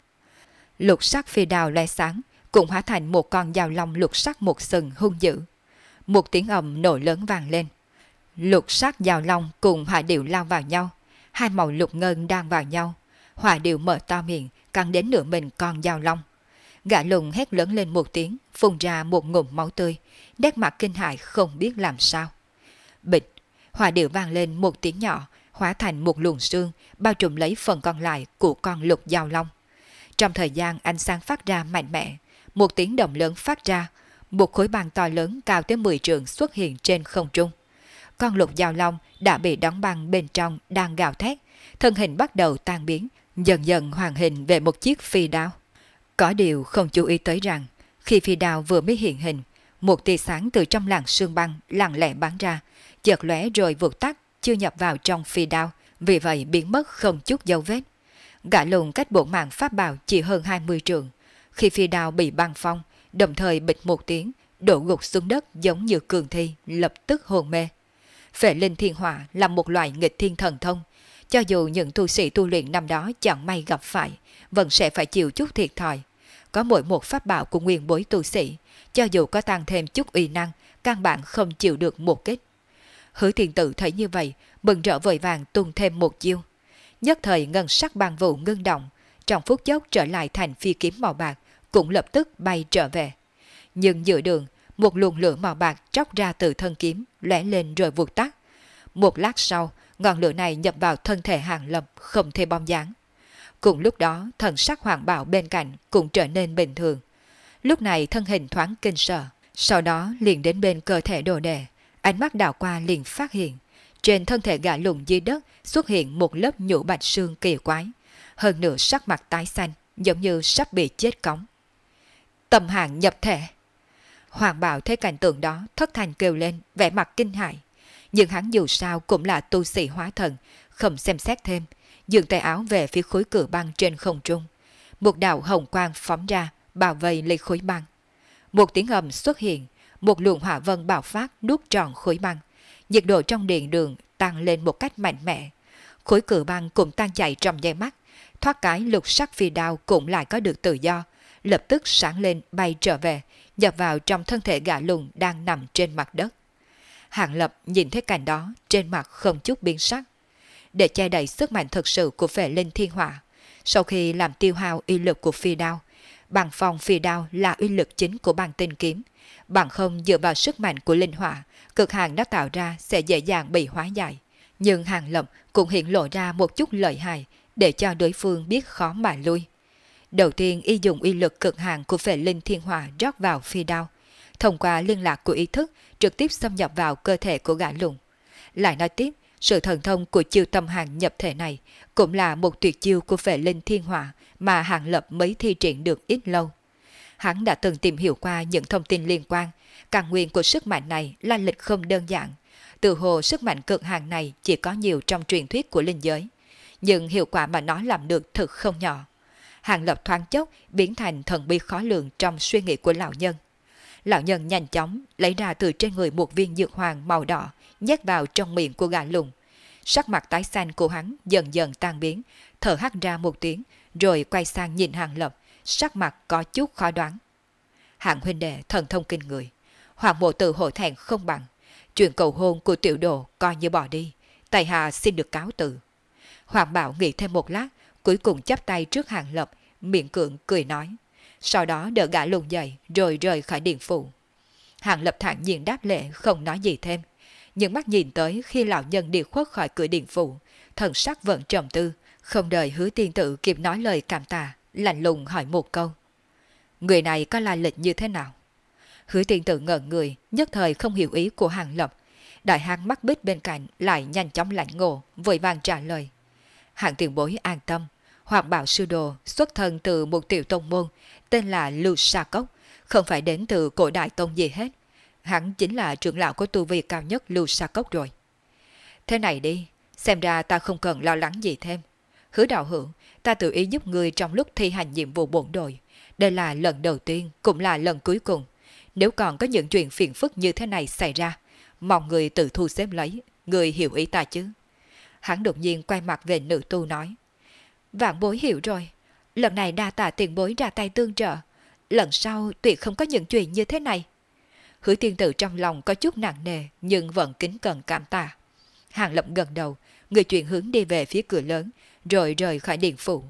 Lục sắc phi đao lóe sáng, cũng hóa thành một con dao long lục sắc một sừng hung dữ. Một tiếng ầm nổ lớn vang lên. Lục sắc dao long cùng hỏa điệu lao vào nhau, hai màu lục ngân đang vào nhau. Hỏa điệu mở to miệng, cắn đến nửa mình con dao long. Gã lùn hét lớn lên một tiếng, phun ra một ngụm máu tươi, nét mặt kinh hãi không biết làm sao. Bịch, hỏa điệu vang lên một tiếng nhỏ, hóa thành một luồng sương, bao trùm lấy phần còn lại của con lục dao long. Trong thời gian ánh sáng phát ra mạnh mẽ, một tiếng động lớn phát ra, một khối băng to lớn cao tới 10 trượng xuất hiện trên không trung. Con lục dao long đã bị đóng băng bên trong đang gào thét, thân hình bắt đầu tan biến, dần dần hoàn hình về một chiếc phi đao. Có điều không chú ý tới rằng, khi phi đao vừa mới hiện hình, một tia sáng từ trong làn sương băng lặng lẽ bắn ra, chợt lóe rồi vụt tắt, chưa nhập vào trong phi đao, vì vậy biến mất không chút dấu vết. Gã lùn cách bộ mạng pháp bảo chỉ hơn 20 trượng, khi phi đao bị băng phong, đồng thời bịch một tiếng, đổ gục xuống đất giống như cường thi, lập tức hôn mê. Phệ linh thiên hỏa là một loại nghịch thiên thần thông, cho dù những tu sĩ tu luyện năm đó chẳng may gặp phải, vẫn sẽ phải chịu chút thiệt thòi. Có mỗi một pháp bảo của nguyên bối tu sĩ, cho dù có tăng thêm chút uy năng, căn bản không chịu được một kích. Hứa Tiên Tử thấy như vậy, mừng rỡ vội vàng tung thêm một chiêu. Nhất thời ngân sắc băng vụ ngưng động, trong phút chốc trở lại thành phi kiếm màu bạc, cũng lập tức bay trở về. Nhưng giữa đường, một luồng lửa màu bạc tróc ra từ thân kiếm, lóe lên rồi vụt tắt. Một lát sau, ngọn lửa này nhập vào thân thể Hàng Lập không thể bóng dáng. Cùng lúc đó, thần sắc Hoàng Bảo bên cạnh cũng trở nên bình thường. Lúc này thân hình thoáng kinh sợ, sau đó liền đến bên cơ thể đồ đệ, ánh mắt đảo qua liền phát hiện, trên thân thể gã lùn dưới đất xuất hiện một lớp nhũ bạch xương kỳ quái, hơn nữa sắc mặt tái xanh, giống như sắp bị chết cóng. Tâm hàng nhập thể. Hoàng Bảo thấy cảnh tượng đó thất thanh kêu lên, vẻ mặt kinh hãi. Nhưng hắn dù sao cũng là tu sĩ hóa thần, không xem xét thêm, dường tay áo về phía khối cửa băng trên không trung. Một đạo hồng quang phóng ra, bao vây lấy khối băng. Một tiếng ầm xuất hiện, một luồng hỏa vân bạo phát nuốt trọn khối băng. Nhiệt độ trong điện đường tăng lên một cách mạnh mẽ. Khối cửa băng cũng tan chảy trong nháy mắt, thoát cái lục sắc phi đao cũng lại có được tự do, lập tức sáng lên bay trở về, nhập vào trong thân thể gã lùn đang nằm trên mặt đất. Hàng Lập nhìn thấy cảnh đó, trên mặt không chút biến sắc. Để che đậy sức mạnh thực sự của phệ linh thiên hỏa, sau khi làm tiêu hao uy lực của phi đao, bằng phong phi đao là uy lực chính của băng tinh kiếm, bằng không dựa vào sức mạnh của linh hỏa, cực hạn nó tạo ra sẽ dễ dàng bị hóa giải. Nhưng Hàng Lập cũng hiện lộ ra một chút lợi hại để cho đối phương biết khó mà lui. Đầu tiên y dùng uy lực cực hạn của phệ linh thiên hỏa rót vào phi đao, thông qua liên lạc của ý thức trực tiếp xâm nhập vào cơ thể của gã lùn. Lại nói tiếp, sự thần thông của chiêu tâm hàng nhập thể này cũng là một tuyệt chiêu của phệ linh thiên hỏa mà Hàng Lập mới thi triển được ít lâu. Hắn đã từng tìm hiểu qua những thông tin liên quan, căn nguyên của sức mạnh này là lịch không đơn giản. Từ hồ sức mạnh cực hạn này chỉ có nhiều trong truyền thuyết của linh giới, nhưng hiệu quả mà nó làm được thực không nhỏ. Hàng Lập thoáng chốc biến thành thần bí khó lường trong suy nghĩ của lão nhân. Lão nhân nhanh chóng lấy ra từ trên người một viên dược hoàng màu đỏ, nhét vào trong miệng của gã lùn. Sắc mặt tái xanh của hắn dần dần tan biến, thở hắt ra một tiếng, rồi quay sang nhìn Hàng Lập, sắc mặt có chút khó đoán. Hạng huynh đệ thần thông kinh người, Hoàng mộ tự hổ thẹn không bằng, chuyện cầu hôn của tiểu đồ coi như bỏ đi, tại hạ xin được cáo từ. Hoàng Bảo nghĩ thêm một lát, cuối cùng chắp tay trước Hàng Lập, miệng cưỡng cười nói, sau đó đỡ gã lùn dậy rồi rời khỏi điện phủ. Hàng Lập thản nhiên đáp lễ không nói gì thêm, nhưng mắt nhìn tới khi lão nhân đi khuất khỏi cửa điện phủ, thần sắc vẫn trầm tư, không đợi Hứa Tiên Tử kịp nói lời cảm tạ, lạnh lùng hỏi một câu. Người này có lai lịch như thế nào? Hứa Tiên Tử ngẩn người, nhất thời không hiểu ý của Hàng Lập. Đại hán mắt bích bên cạnh lại nhanh chóng lạnh ngộ, vội vàng trả lời. Hạng tiền bối an tâm, Hoàng Bảo sư đồ xuất thân từ một tiểu tông môn tên là Lưu Sa Cốc, không phải đến từ cổ đại tông gì hết. Hắn chính là trưởng lão có tu vi cao nhất Lưu Sa Cốc rồi. Thế này đi, xem ra ta không cần lo lắng gì thêm. Hứa đạo hữu, ta tự ý giúp người trong lúc thi hành nhiệm vụ bổn đội. Đây là lần đầu tiên, cũng là lần cuối cùng. Nếu còn có những chuyện phiền phức như thế này xảy ra, mong người tự thu xếp lấy, người hiểu ý ta chứ. Hắn đột nhiên quay mặt về nữ tu nói. Vạn bối hiểu rồi, lần này đa tạ tiền bối ra tay tương trợ. Lần sau tuyệt không có những chuyện như thế này. Hứa Tiên Tử trong lòng có chút nặng nề nhưng vẫn kính cẩn cảm tạ. Hàng Lập gần đầu, người chuyển hướng đi về phía cửa lớn, rồi rời khỏi điện phủ.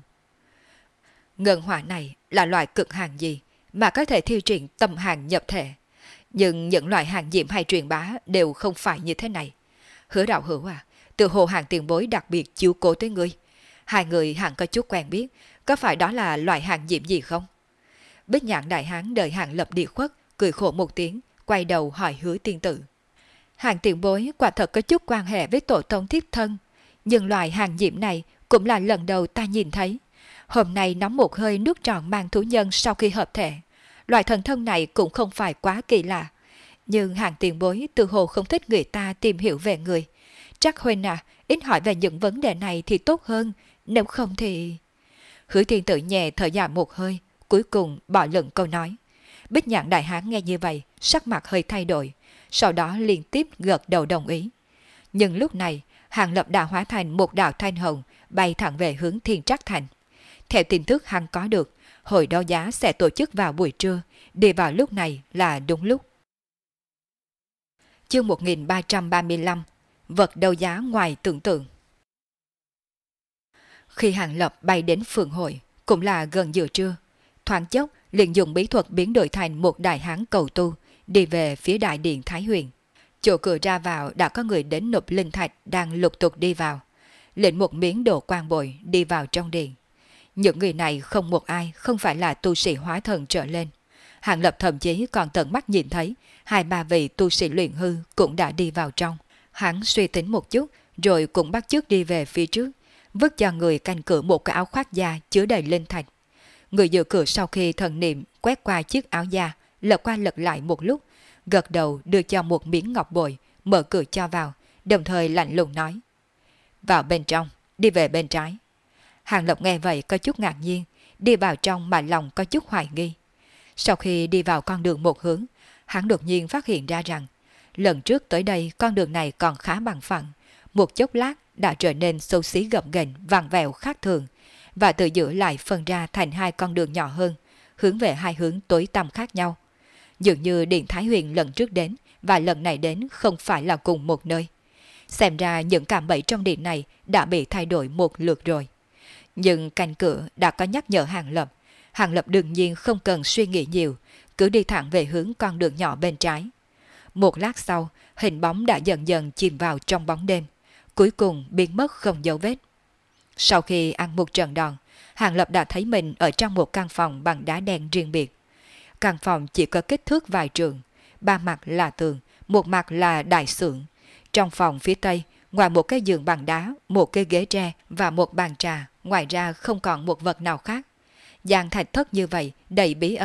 Ngân hỏa này là loại cực hàng gì mà có thể thi triển tâm hàng nhập thể. Nhưng những loại hàng diệm hay truyền bá đều không phải như thế này. Hứa đạo hữu à, từ hồ hàng tiền bối đặc biệt chiếu cố tới ngươi. Hai người hẳn có chút quen biết, có phải đó là loại hàng diệm gì không? Bích Nhãn đại hán đợi Hàng Lập đi khuất, cười khổ một tiếng, quay đầu hỏi Hứa Tiên Tử. Hàng tiền bối quả thật có chút quan hệ với tổ tông thiếp thân, nhưng loại hàng diệm này cũng là lần đầu ta nhìn thấy. Hôm nay nóng một hơi nước tròn mang thú nhân sau khi hợp thể. Loại thần thông này cũng không phải quá kỳ lạ. Nhưng hàng tiền bối từ hồ không thích người ta tìm hiểu về người. Chắc huynh à, ít hỏi về những vấn đề này thì tốt hơn, nếu không thì... Hứa Tiên Tử nhẹ thở dài một hơi, cuối cùng bỏ lửng câu nói. Bích Nhãn đại hán nghe như vậy, sắc mặt hơi thay đổi, sau đó liên tiếp gật đầu đồng ý. Nhưng lúc này, Hàng Lập đã hóa thành một đạo thanh hồng, bay thẳng về hướng Thiên Trắc Thành. Theo tin tức hắn có được, hội đấu giá sẽ tổ chức vào buổi trưa, đi vào lúc này là đúng lúc. Chương 1335, vật đấu giá ngoài tưởng tượng. Khi Hàng Lập bay đến phường hội, cũng là gần giữa trưa, thoáng chốc liền dùng bí thuật biến đổi thành một đại hán cầu tu, đi về phía đại điện Thái Huyền. Chỗ cửa ra vào đã có người đến nộp linh thạch đang lục tục đi vào, lệnh một miếng đồ quan bội đi vào trong điện. Những người này không một ai không phải là tu sĩ hóa thần trở lên. Hàng Lập thậm chí còn tận mắt nhìn thấy 2-3 vị tu sĩ luyện hư cũng đã đi vào trong. Hắn suy tính một chút rồi cũng bắt chước đi về phía trước, vứt cho người canh cửa một cái áo khoác da chứa đầy linh thạch. Người giữ cửa sau khi thần niệm quét qua chiếc áo da, lật qua lật lại một lúc, gật đầu đưa cho một miếng ngọc bội, mở cửa cho vào, đồng thời lạnh lùng nói. Vào bên trong, đi về bên trái. Hàng Lập nghe vậy có chút ngạc nhiên, đi vào trong mà lòng có chút hoài nghi. Sau khi đi vào con đường một hướng, hắn đột nhiên phát hiện ra rằng, lần trước tới đây con đường này còn khá bằng phẳng, một chốc lát đã trở nên xấu xí gập ghềnh, vặn vẹo khác thường, và từ giữa lại phân ra thành hai con đường nhỏ hơn, hướng về hai hướng tối tăm khác nhau. Dường như điện Thái Huyền lần trước đến và lần này đến không phải là cùng một nơi. Xem ra những cạm bẫy trong điện này đã bị thay đổi một lượt rồi. Nhưng canh cửa đã có nhắc nhở Hàng Lập đương nhiên không cần suy nghĩ nhiều, cứ đi thẳng về hướng con đường nhỏ bên trái. Một lát sau, hình bóng đã dần dần chìm vào trong bóng đêm, cuối cùng biến mất không dấu vết. Sau khi ăn một trận đòn, Hàng Lập đã thấy mình ở trong một căn phòng bằng đá đen riêng biệt. Căn phòng chỉ có kích thước vài trường, ba mặt là tường, một mặt là đại sưởng. Trong phòng phía tây, ngoài một cái giường bằng đá, một cái ghế tre và một bàn trà, ngoài ra không còn một vật nào khác. Gian thạch thất như vậy đầy bí ẩn,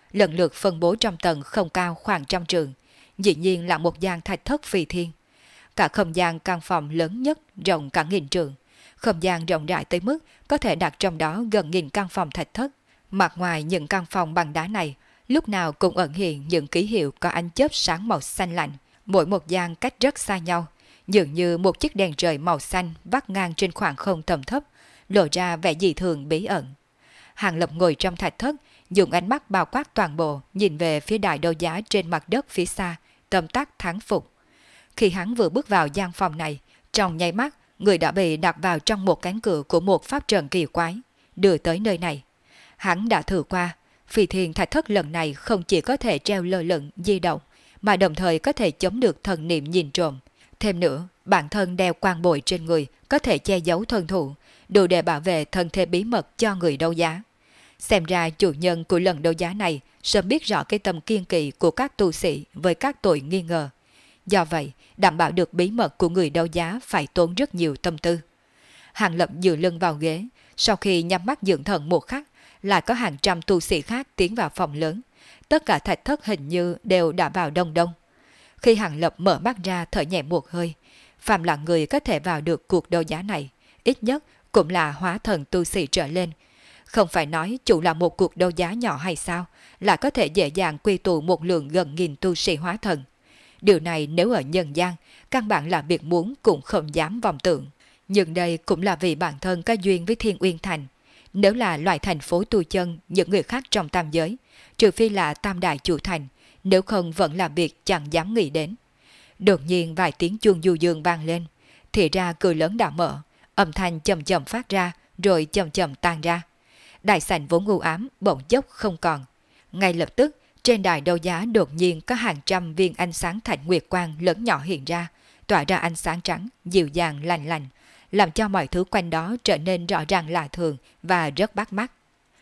lần lượt phân bố trong tầng không cao khoảng 100 trượng, dĩ nhiên là một gian thạch thất phi thiên. Cả không gian căn phòng lớn nhất rộng cả 1000 trượng, không gian rộng rãi tới mức có thể đặt trong đó gần 1000 căn phòng thạch thất. Mặt ngoài những căn phòng bằng đá này, lúc nào cũng ẩn hiện những ký hiệu có ánh chớp sáng màu xanh lạnh, mỗi một gian cách rất xa nhau, dường như một chiếc đèn trời màu xanh vắt ngang trên khoảng không tầm thấp, lộ ra vẻ dị thường bí ẩn. Hàng Lập ngồi trong thạch thất, dùng ánh mắt bao quát toàn bộ, nhìn về phía đài đấu giá trên mặt đất phía xa, tâm tác thán phục. Khi hắn vừa bước vào gian phòng này, trong nháy mắt, người đã bị đặt vào trong một cánh cửa của một pháp trận kỳ quái, đưa tới nơi này. Hắn đã thử qua, phi thiên thạch thất lần này không chỉ có thể treo lơ lửng, di động, mà đồng thời có thể chống được thần niệm nhìn trộm. Thêm nữa, bản thân đeo quan bội trên người có thể che giấu thân thủ, đủ để bảo vệ thân thể bí mật cho người đấu giá. Xem ra chủ nhân của lần đấu giá này sớm biết rõ cái tâm kiên kỵ của các tu sĩ với các tội nghi ngờ. Do vậy, đảm bảo được bí mật của người đấu giá phải tốn rất nhiều tâm tư. Hàng Lập dựa lưng vào ghế, sau khi nhắm mắt dưỡng thần một khắc, lại có hàng trăm tu sĩ khác tiến vào phòng lớn. Tất cả thạch thất hình như đều đã vào đông đông. Khi Hàng Lập mở mắt ra thở nhẹ một hơi, phàm là người có thể vào được cuộc đấu giá này, ít nhất cũng là hóa thần tu sĩ trở lên. Không phải nói chủ là một cuộc đấu giá nhỏ hay sao, là có thể dễ dàng quy tụ một lượng gần 1000 tu sĩ hóa thần. Điều này nếu ở nhân gian, căn bản là việc muốn cũng không dám vọng tưởng. Nhưng đây cũng là vì bản thân có duyên với Thiên Uyên Thành. Nếu là loại thành phố tu chân, những người khác trong tam giới, trừ phi là tam đại chủ thành, nếu không vẫn là việc chẳng dám nghĩ đến. Đột nhiên vài tiếng chuông du dương vang lên, thì ra cửa lớn đã mở, âm thanh chậm chậm phát ra, rồi chậm chậm tan ra. Đại sảnh vốn u ám, bỗng chốc không còn. Ngay lập tức, trên đài đấu giá đột nhiên có hàng trăm viên ánh sáng thạch nguyệt quang lớn nhỏ hiện ra, tỏa ra ánh sáng trắng, dịu dàng lành lành, làm cho mọi thứ quanh đó trở nên rõ ràng lạ thường và rất bắt mắt.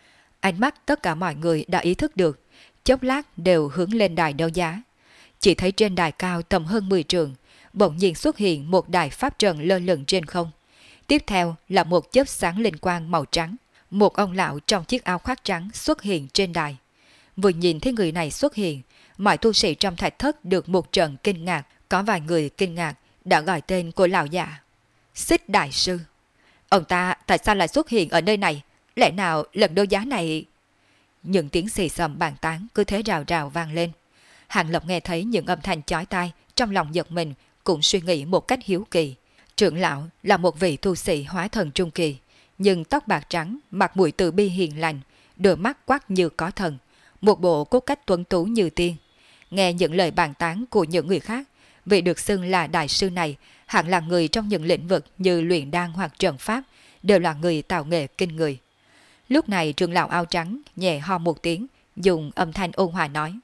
Ánh mắt tất cả mọi người đã ý thức được, chốc lát đều hướng lên đài đấu giá. Chỉ thấy trên đài cao tầm hơn 10 trượng, bỗng nhiên xuất hiện một đài pháp trận lơ lửng trên không. Tiếp theo là một chớp sáng linh quang màu trắng, một ông lão trong chiếc áo khoác trắng xuất hiện trên đài. Vừa nhìn thấy người này xuất hiện, mọi tu sĩ trong thạch thất được một trận kinh ngạc, có vài người kinh ngạc đã gọi tên của lão già. Xích đại sư. Ông ta tại sao lại xuất hiện ở nơi này? Lẽ nào lần đấu giá này... Những tiếng xì xầm bàn tán cứ thế rào rào vang lên. Hàng Lập nghe thấy những âm thanh chói tai, trong lòng giật mình, cũng suy nghĩ một cách hiếu kỳ. Trưởng lão là một vị tu sĩ hóa thần trung kỳ, nhưng tóc bạc trắng, mặt mũi từ bi hiền lành, đôi mắt quắc như có thần, một bộ cốt cách tuấn tú như tiên. Nghe những lời bàn tán của những người khác, vị được xưng là đại sư này hẳn là người trong những lĩnh vực như luyện đan hoặc trận pháp, đều là người tạo nghệ kinh người. Lúc này trưởng lão áo trắng nhẹ ho một tiếng, dùng âm thanh ôn hòa nói: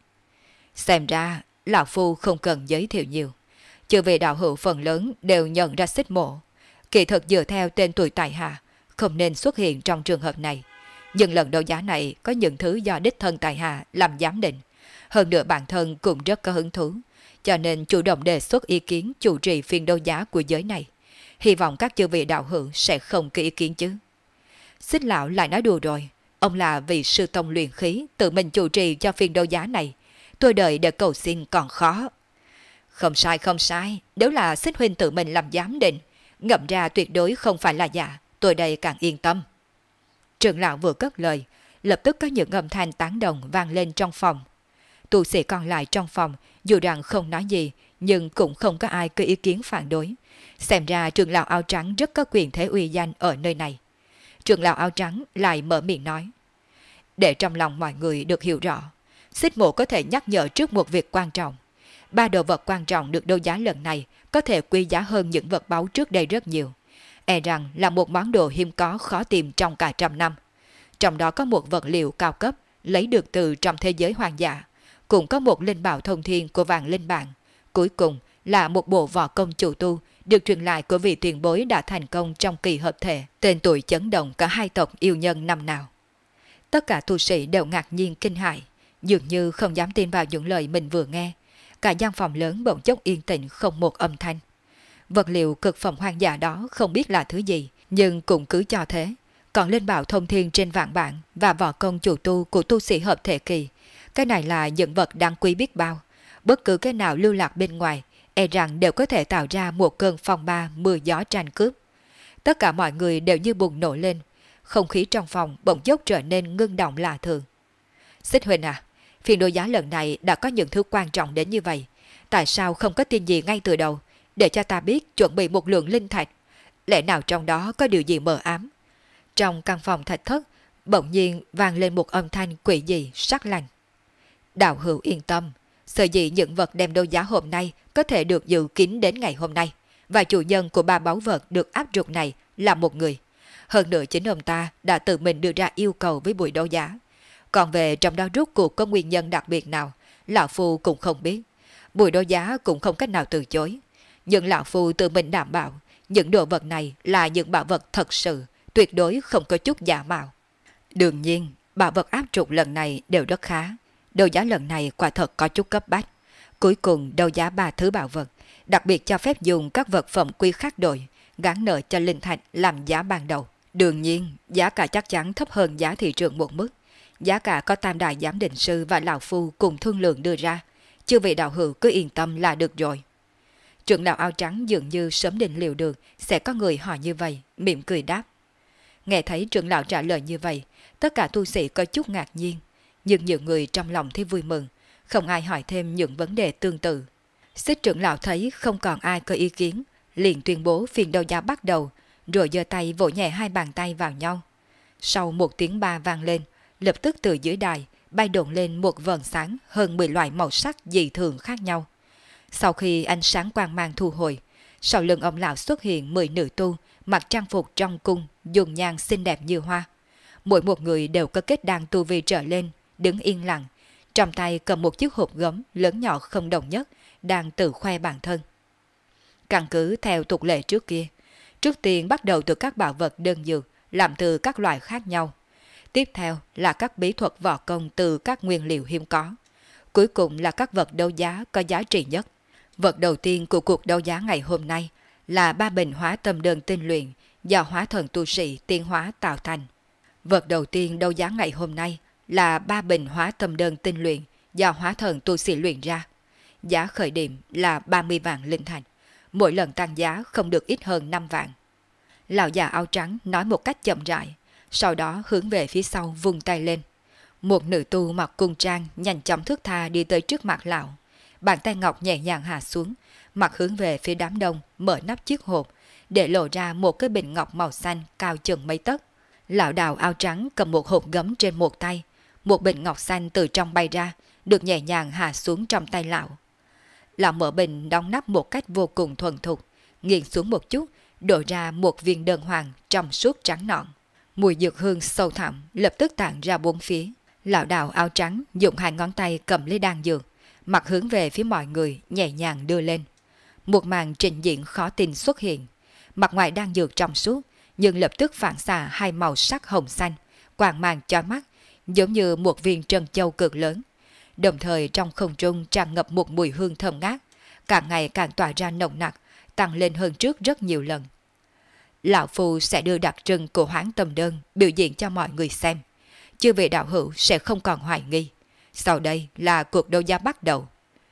Xem ra, lão phu không cần giới thiệu nhiều. Chư vị đạo hữu phần lớn đều nhận ra Xích Mộ. Kỳ thực dựa theo tên tuổi tại hạ, không nên xuất hiện trong trường hợp này. Nhưng lần đấu giá này có những thứ do đích thân tại hạ làm giám định. Hơn nữa bản thân cũng rất có hứng thú, cho nên chủ động đề xuất ý kiến chủ trì phiên đấu giá của giới này. Hy vọng các chư vị đạo hữu sẽ không có ý kiến chứ. Xích lão lại nói đùa rồi, ông là vị sư tông luyện khí tự mình chủ trì cho phiên đấu giá này. Tôi đợi để cầu xin còn khó. Không sai không sai, nếu là Xích huynh tự mình làm giám định, ngậm ra tuyệt đối không phải là giả, tôi đây càng yên tâm. Trưởng lão vừa cất lời, lập tức có những âm thanh tán đồng vang lên trong phòng. Tu sĩ còn lại trong phòng, dù rằng không nói gì, nhưng cũng không có ai có ý kiến phản đối. Xem ra trưởng lão áo trắng rất có quyền thế uy danh ở nơi này. Trưởng lão áo trắng lại mở miệng nói: Để trong lòng mọi người được hiểu rõ, Xích Mộ có thể nhắc nhở trước một việc quan trọng. 3 đồ vật quan trọng được đấu giá lần này có thể quý giá hơn những vật báu trước đây rất nhiều. E rằng là một món đồ hiếm có khó tìm trong cả trăm năm. Trong đó có một vật liệu cao cấp lấy được từ trong thế giới hoang dã, cũng có một linh bảo thông thiên của vàng linh bản. Cuối cùng là một bộ võ công chủ tu được truyền lại của vị tiền bối đã thành công trong kỳ hợp thể, tên tuổi chấn động cả hai tộc yêu nhân năm nào. Tất cả tu sĩ đều ngạc nhiên kinh hãi, dường như không dám tin vào những lời mình vừa nghe. Cả gian phòng lớn bỗng chốc yên tĩnh không một âm thanh. Vật liệu cực phẩm hoang dã đó không biết là thứ gì, nhưng cũng cứ cho thế. Còn linh bảo thông thiên trên vạn bản và võ công chủ tu của tu sĩ hợp thể kỳ, Cái này là những vật đáng quý biết bao. Bất cứ cái nào lưu lạc bên ngoài, e rằng đều có thể tạo ra một cơn phong ba mưa gió tranh cướp. Tất cả mọi người đều như bùng nổ lên. Không khí trong phòng bỗng dốc trở nên ngưng động lạ thường. Xích huynh à, phiên đấu giá lần này đã có những thứ quan trọng đến như vậy. Tại sao không có tin gì ngay từ đầu, để cho ta biết chuẩn bị một lượng linh thạch? Lẽ nào trong đó có điều gì mờ ám? Trong căn phòng thạch thất, bỗng nhiên vang lên một âm thanh quỷ dị sắc lạnh. Đạo hữu yên tâm, sở dĩ những vật đem đấu giá hôm nay có thể được dự kín đến ngày hôm nay, và chủ nhân của ba báu vật được áp dụng này là một người. Hơn nữa chính ông ta đã tự mình đưa ra yêu cầu với buổi đấu giá. Còn về trong đó rốt cuộc có nguyên nhân đặc biệt nào, lão phu cũng không biết. Buổi đấu giá cũng không cách nào từ chối. Nhưng lão phu tự mình đảm bảo, những đồ vật này là những bảo vật thật sự, tuyệt đối không có chút giả mạo. Đương nhiên, bảo vật áp dụng lần này đều rất khá. Đấu giá lần này quả thật có chút cấp bách. Cuối cùng đấu giá 3 thứ bảo vật, đặc biệt cho phép dùng các vật phẩm quý khác đổi, gán nợ cho linh thạch làm giá ban đầu. Đương nhiên, giá cả chắc chắn thấp hơn giá thị trường một mức. Giá cả có tam đại giám định sư và lão phu cùng thương lượng đưa ra. Chư vị đạo hữu cứ yên tâm là được rồi. Trưởng lão áo trắng dường như sớm định liệu được sẽ có người hỏi như vậy, mỉm cười đáp. Nghe thấy trưởng lão trả lời như vậy, tất cả tu sĩ có chút ngạc nhiên, nhưng nhiều người trong lòng thấy vui mừng, không ai hỏi thêm những vấn đề tương tự. Xích trưởng lão thấy không còn ai có ý kiến, liền tuyên bố phiên đấu giá bắt đầu, rồi giơ tay vỗ nhẹ hai bàn tay vào nhau. Sau một tiếng ba vang lên, lập tức từ dưới đài bay độn lên một vầng sáng hơn 10 loại màu sắc dị thường khác nhau. Sau khi ánh sáng quang mang thu hồi, sau lưng ông lão xuất hiện 10 nữ tu mặc trang phục trong cung, dùng nhan xinh đẹp như hoa. Mỗi một người đều có kết đan tu vi trở lên, đứng yên lặng, trong tay cầm một chiếc hộp gấm lớn nhỏ không đồng nhất, đang tự khoe bản thân. Căn cứ theo tục lệ trước kia, trước tiên bắt đầu từ các bảo vật đơn dược làm từ các loại khác nhau. Tiếp theo là các bí thuật võ công từ các nguyên liệu hiếm có. Cuối cùng là các vật đấu giá có giá trị nhất. Vật đầu tiên của cuộc đấu giá ngày hôm nay là 3 bình hóa tâm đơn tinh luyện do hóa thần tu sĩ tiên hóa tạo thành. Vật đầu tiên đấu giá ngày hôm nay là 3 bình hóa tâm đơn tinh luyện do hóa thần tu sĩ luyện ra. Giá khởi điểm là 30 vạn linh thạch, mỗi lần tăng giá không được ít hơn 5 vạn. Lão già áo trắng nói một cách chậm rãi, sau đó hướng về phía sau vung tay lên. Một nữ tu mặc cung trang nhanh chóng thước tha đi tới trước mặt lão. Bàn tay ngọc nhẹ nhàng hạ xuống, mặt hướng về phía đám đông, mở nắp chiếc hộp, để lộ ra một cái bình ngọc màu xanh cao chừng mấy tấc. Lão đào áo trắng cầm một hộp gấm trên một tay, một bình ngọc xanh từ trong bay ra, được nhẹ nhàng hạ xuống trong tay lão. Lão mở bình đóng nắp một cách vô cùng thuần thục, nghiêng xuống một chút, đổ ra một viên đơn hoàng trong suốt trắng nõn. Mùi dược hương sâu thẳm lập tức tản ra bốn phía. Lão đào áo trắng dùng hai ngón tay cầm lấy đan dược, mặt hướng về phía mọi người nhẹ nhàng đưa lên. Một màn trình diễn khó tin xuất hiện. Mặt ngoài đan dược trong suốt, nhưng lập tức phản xạ hai màu sắc hồng xanh, quang mang chói mắt, giống như một viên trân châu cực lớn. Đồng thời trong không trung tràn ngập một mùi hương thơm ngát, càng ngày càng tỏa ra nồng nặc, tăng lên hơn trước rất nhiều lần. Lão phu sẽ đưa đặc trưng của Hoán Tâm Đơn biểu diễn cho mọi người xem. Chư vị đạo hữu sẽ không còn hoài nghi. Sau đây là cuộc đấu giá bắt đầu.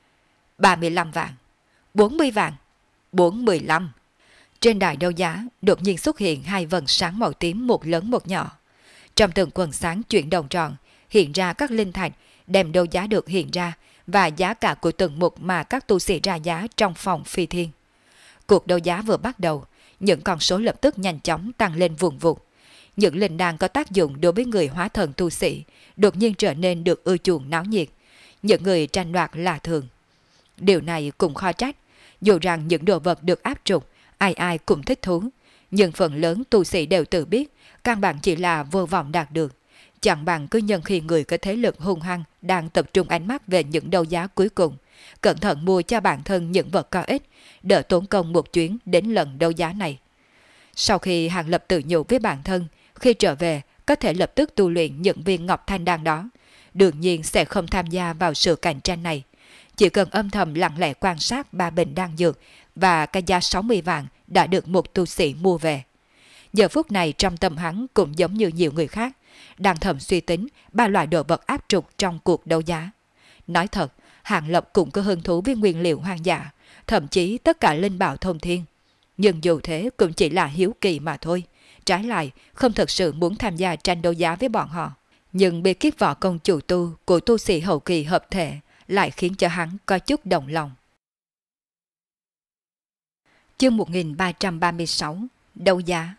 35 vạn, 40 vạn, 45. Trên đài đấu giá đột nhiên xuất hiện hai vầng sáng màu tím, một lớn một nhỏ. Trong từng quần sáng chuyển động tròn, hiện ra các linh thạch đem đấu giá được hiện ra và giá cả của từng mục mà các tu sĩ ra giá trong phòng phi thiên. Cuộc đấu giá vừa bắt đầu, những con số lập tức nhanh chóng tăng lên vùn vụt. Những linh đan có tác dụng đối với người hóa thần tu sĩ đột nhiên trở nên được ưa chuộng náo nhiệt. Những người tranh đoạt là thường. Điều này cũng khó trách, dù rằng những đồ vật được áp dụng, ai ai cũng thích thú, nhưng phần lớn tu sĩ đều tự biết, căn bản chỉ là vô vọng đạt được. Chẳng bằng cứ nhân khi người có thế lực hung hăng đang tập trung ánh mắt về những đấu giá cuối cùng, cẩn thận mua cho bản thân những vật có ích, đỡ tốn công một chuyến đến lần đấu giá này. Sau khi Hàng Lập tự nhủ với bản thân, khi trở về có thể lập tức tu luyện những viên ngọc thanh đan đó, đương nhiên sẽ không tham gia vào sự cạnh tranh này. Chỉ cần âm thầm lặng lẽ quan sát 3 bình đan dược và cái giá 60 vạn đã được một tu sĩ mua về. Giờ phút này trong tâm hắn cũng giống như nhiều người khác, đang thầm suy tính ba loại đồ vật áp trục trong cuộc đấu giá. Nói thật, Hàng Lập cũng có hứng thú với nguyên liệu hoang dã, thậm chí tất cả linh bảo thông thiên. Nhưng dù thế cũng chỉ là hiếu kỳ mà thôi, trái lại không thật sự muốn tham gia tranh đấu giá với bọn họ. Nhưng bí kíp võ công chủ tu của tu sĩ hậu kỳ hợp thể lại khiến cho hắn có chút động lòng. Chương 1336 Đấu giá.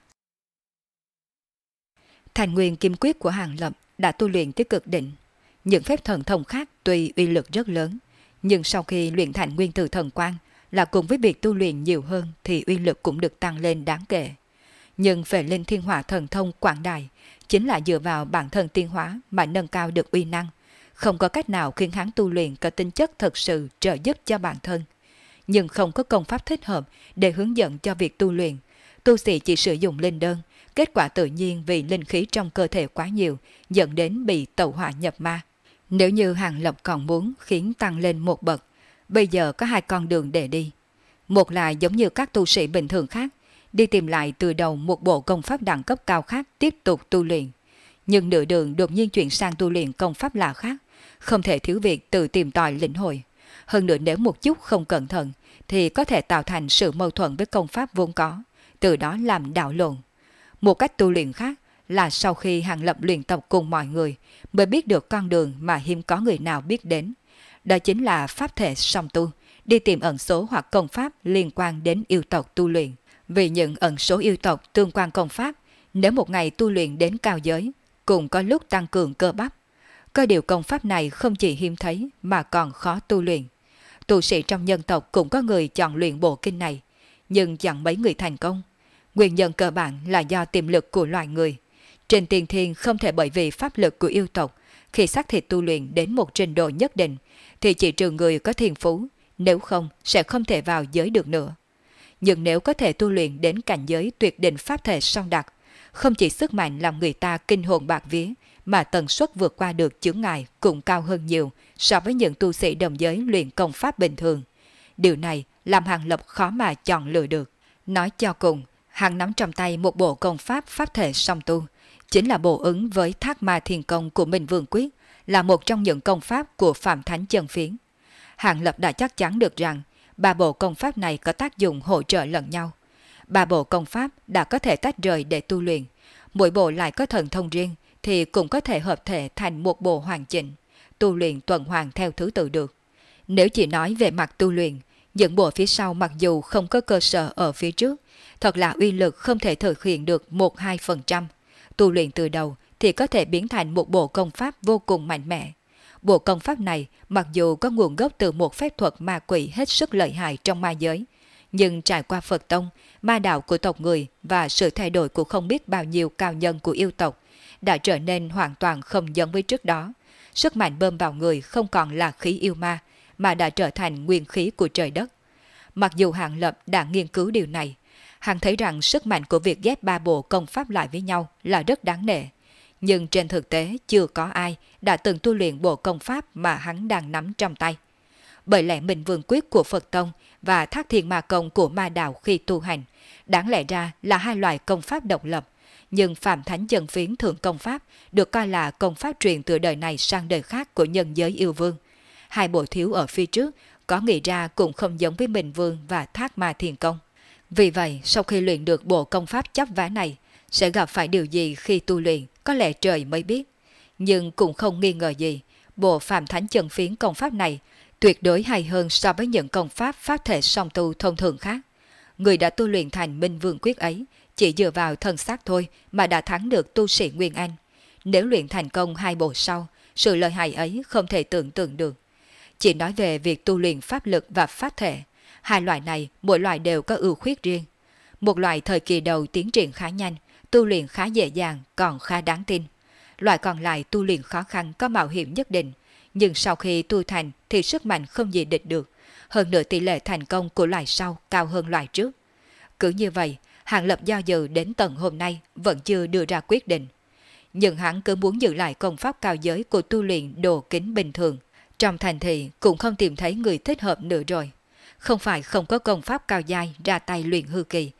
Thành nguyên kim quyết của Hàng Lập đã tu luyện tới cực đỉnh. Những phép thần thông khác tuy uy lực rất lớn, nhưng sau khi luyện thành nguyên tử thần quang là cùng với việc tu luyện nhiều hơn thì uy lực cũng được tăng lên đáng kể. Nhưng về linh thiên hỏa thần thông quảng đại chính là dựa vào bản thân tiên hóa mà nâng cao được uy năng, không có cách nào khiến hắn tu luyện có tính chất thực sự trợ giúp cho bản thân. Nhưng không có công pháp thích hợp để hướng dẫn cho việc tu luyện, tu sĩ chỉ sử dụng linh đơn, kết quả tự nhiên vì linh khí trong cơ thể quá nhiều dẫn đến bị tẩu hỏa nhập ma. Nếu như Hàng Lập còn muốn khiến tăng lên một bậc, bây giờ có hai con đường để đi. Một là giống như các tu sĩ bình thường khác, đi tìm lại từ đầu một bộ công pháp đẳng cấp cao khác tiếp tục tu luyện. Nhưng nửa đường đột nhiên chuyển sang tu luyện công pháp lạ khác, không thể thiếu việc tự tìm tòi lĩnh hội. Hơn nữa nếu một chút không cẩn thận thì có thể tạo thành sự mâu thuẫn với công pháp vốn có, từ đó làm đảo lộn. Một cách tu luyện khác là sau khi Hàng Lập luyện tập cùng mọi người mới biết được con đường mà hiếm có người nào biết đến. Đó chính là pháp thể song tu, đi tìm ẩn số hoặc công pháp liên quan đến yêu tộc tu luyện. Vì những ẩn số yêu tộc tương quan công pháp, nếu một ngày tu luyện đến cao giới, cũng có lúc tăng cường cơ bắp. Có điều công pháp này không chỉ hiếm thấy mà còn khó tu luyện. Tu sĩ trong nhân tộc cũng có người chọn luyện bộ kinh này, nhưng chẳng mấy người thành công. Nguyên nhân cơ bản là do tiềm lực của loài người. Trên tiền thiên không thể bởi vì pháp lực của yêu tộc, khi xác thịt tu luyện đến một trình độ nhất định, thì chỉ trừ người có thiên phú, nếu không sẽ không thể vào giới được nữa. Nhưng nếu có thể tu luyện đến cảnh giới tuyệt đỉnh pháp thể song đặc, không chỉ sức mạnh làm người ta kinh hồn bạc vía, mà tần suất vượt qua được chướng ngại cũng cao hơn nhiều so với những tu sĩ đồng giới luyện công pháp bình thường. Điều này làm Hàng Lập khó mà chọn lựa được. Nói cho cùng, hắn nắm trong tay một bộ công pháp pháp thể song tu, chính là bộ ứng với Thác Ma Thiên Công của Minh Vương Quyết, là một trong những công pháp của Phạm Thánh Chân Phiến. Hàng Lập đã chắc chắn được rằng ba bộ công pháp này có tác dụng hỗ trợ lẫn nhau. Ba bộ công pháp đã có thể tách rời để tu luyện, mỗi bộ lại có thần thông riêng thì cũng có thể hợp thể thành một bộ hoàn chỉnh, tu luyện tuần hoàn theo thứ tự được. Nếu chỉ nói về mặt tu luyện, những bộ phía sau mặc dù không có cơ sở ở phía trước, thật là uy lực không thể thực hiện được 1-2%. Tu luyện từ đầu thì có thể biến thành một bộ công pháp vô cùng mạnh mẽ. Bộ công pháp này mặc dù có nguồn gốc từ một phép thuật ma quỷ hết sức lợi hại trong ma giới, nhưng trải qua Phật tông, ma đạo của tộc người và sự thay đổi của không biết bao nhiêu cao nhân của yêu tộc, đã trở nên hoàn toàn không giống với trước đó. Sức mạnh bơm vào người không còn là khí yêu ma, mà đã trở thành nguyên khí của trời đất. Mặc dù Hàng Lập đã nghiên cứu điều này, hắn thấy rằng sức mạnh của việc ghép ba bộ công pháp lại với nhau là rất đáng nể. Nhưng trên thực tế chưa có ai đã từng tu luyện bộ công pháp mà hắn đang nắm trong tay. Bởi lẽ Minh Vương Quyết của Phật Tông và Thác Thiên Ma Công của ma đạo khi tu hành, đáng lẽ ra là hai loại công pháp độc lập, nhưng Phạm Thánh Chân Phiến Thượng Công Pháp được coi là công pháp truyền từ đời này sang đời khác của nhân giới yêu vương. Hai bộ thiếu ở phía trước có nghĩ ra cũng không giống với Minh Vương và Thác Ma Thiên Công. Vì vậy, sau khi luyện được bộ công pháp chấp vá này, sẽ gặp phải điều gì khi tu luyện, có lẽ trời mới biết. Nhưng cũng không nghi ngờ gì, bộ Phạm Thánh Chân Phiến công pháp này tuyệt đối hay hơn so với những công pháp pháp thể song tu thông thường khác. Người đã tu luyện thành Minh Vương Quyết ấy, chỉ dựa vào thân xác thôi mà đã thắng được tu sĩ Nguyên Anh. Nếu luyện thành công hai bộ sau, sự lợi hại ấy không thể tưởng tượng được. Chỉ nói về việc tu luyện pháp lực và pháp thể, hai loại này mỗi loại đều có ưu khuyết riêng. Một loại thời kỳ đầu tiến triển khá nhanh, tu luyện khá dễ dàng còn khá đáng tin. Loại còn lại tu luyện khó khăn có mạo hiểm nhất định, nhưng sau khi tu thành thì sức mạnh không gì địch được. Hơn nữa tỷ lệ thành công của loại sau cao hơn loại trước. Cứ như vậy, Hàng Lập do dự đến tận hôm nay vẫn chưa đưa ra quyết định. Nhưng hắn cứ muốn giữ lại công pháp cao giới của tu luyện đồ kính bình thường. Trong thành thị cũng không tìm thấy người thích hợp nữa rồi. Không phải không có công pháp cao giai ra tay luyện hư kỳ,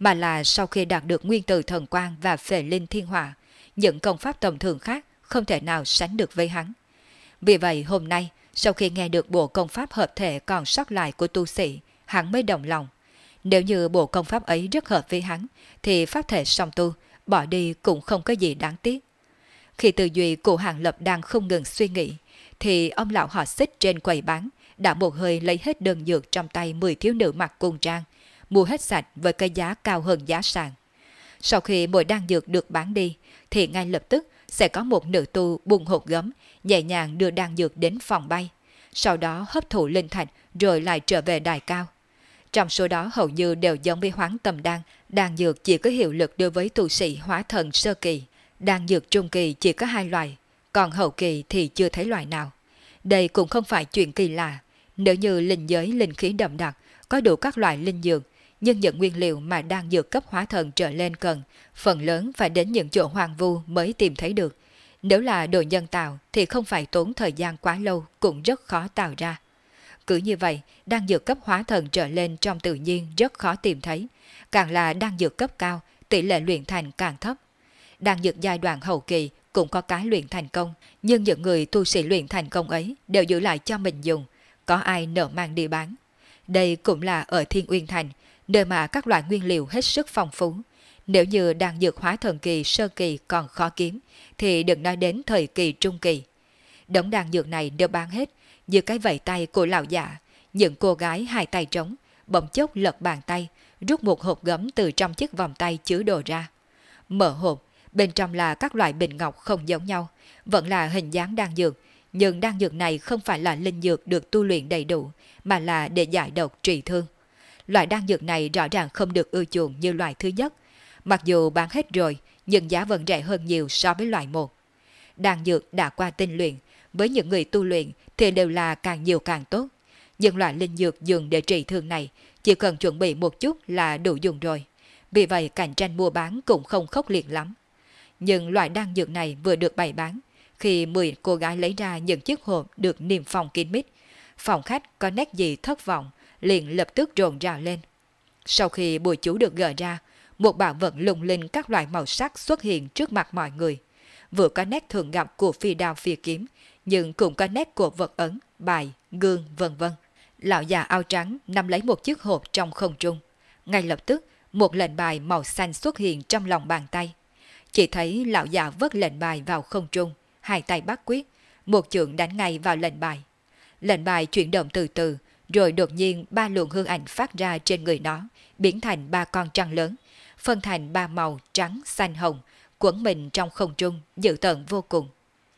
mà là sau khi đạt được nguyên tử thần quang và phệ linh thiên hỏa, những công pháp tầm thường khác không thể nào sánh được với hắn. Vì vậy hôm nay, sau khi nghe được bộ công pháp hợp thể còn sót lại của tu sĩ, hắn mới động lòng. Nếu như bộ công pháp ấy rất hợp với hắn, thì pháp thể song tu, bỏ đi cũng không có gì đáng tiếc. Khi tư duy của Hàng Lập đang không ngừng suy nghĩ, thì ông lão họ Xích trên quầy bán đã một hơi lấy hết đơn dược trong tay 10 thiếu nữ mặc cung trang, mua hết sạch với cái giá cao hơn giá sàn. Sau khi mỗi đan dược được bán đi, thì ngay lập tức sẽ có một nữ tu bung hột gấm, nhẹ nhàng đưa đan dược đến phòng bay, sau đó hấp thụ linh thạch rồi lại trở về đài cao. Trong số đó hầu như đều giống với Hoáng Tầm Đan, đan dược chỉ có hiệu lực đối với tu sĩ hóa thần sơ kỳ, đan dược trung kỳ chỉ có 2 loại, còn hậu kỳ thì chưa thấy loại nào. Đây cũng không phải chuyện kỳ lạ, nếu như linh giới linh khí đậm đặc, có đủ các loại linh dược, nhưng những nguyên liệu mà đan dược cấp hóa thần trở lên cần, phần lớn phải đến những chỗ hoang vu mới tìm thấy được. Nếu là đồ nhân tạo thì không phải tốn thời gian quá lâu cũng rất khó tạo ra. Cứ như vậy, đan dược cấp hóa thần trở lên trong tự nhiên rất khó tìm thấy, càng là đan dược cấp cao, tỷ lệ luyện thành càng thấp. Đan dược giai đoạn hậu kỳ cũng có cái luyện thành công, nhưng những người tu sĩ luyện thành công ấy đều giữ lại cho mình dùng, có ai nỡ mang đi bán. Đây cũng là ở Thiên Uyên Thành, nơi mà các loại nguyên liệu hết sức phong phú. Nếu như đan dược hóa thần kỳ sơ kỳ còn khó kiếm, thì đừng nói đến thời kỳ trung kỳ. Đống đan dược này đều bán hết, như cái vẫy tay của lão giả, những cô gái hai tay trống, bỗng chốc lật bàn tay, rút một hộp gấm từ trong chiếc vòng tay chứa đồ ra. Mở hộp, bên trong là các loại bình ngọc không giống nhau, vẫn là hình dáng đan dược, nhưng đan dược này không phải là linh dược được tu luyện đầy đủ, mà là để giải độc trị thương. Loại đan dược này rõ ràng không được ưa chuộng như loại thứ nhất, mặc dù bán hết rồi, nhưng giá vẫn rẻ hơn nhiều so với loại một. Đan dược đã qua tinh luyện, với những người tu luyện thì đều là càng nhiều càng tốt, nhưng loại linh dược dùng để trị thương này chỉ cần chuẩn bị một chút là đủ dùng rồi. Vì vậy cạnh tranh mua bán cũng không khốc liệt lắm. Nhưng loại đan dược này vừa được bày bán, khi 10 cô gái lấy ra những chiếc hộp được niêm phong kín mít, phòng khách có nét gì thất vọng liền lập tức rộn rào lên. Sau khi bùi chú được gỡ ra, một bảo vật lung linh các loại màu sắc xuất hiện trước mặt mọi người. Vừa có nét thường gặp của phi đao phi kiếm, nhưng cũng có nét của vật ấn, bài, gương, vân vân. Lão già áo trắng nắm lấy một chiếc hộp trong không trung. Ngay lập tức, một lệnh bài màu xanh xuất hiện trong lòng bàn tay. Chỉ thấy lão già vớt lệnh bài vào không trung, hai tay bắt quyết, một chưởng đánh ngay vào lệnh bài. Lệnh bài chuyển động từ từ, rồi đột nhiên 3 luồng hương ảnh phát ra trên người nó, biến thành 3 con trăng lớn, phân thành 3 màu trắng, xanh, hồng, quấn mình trong không trung, dữ tợn vô cùng.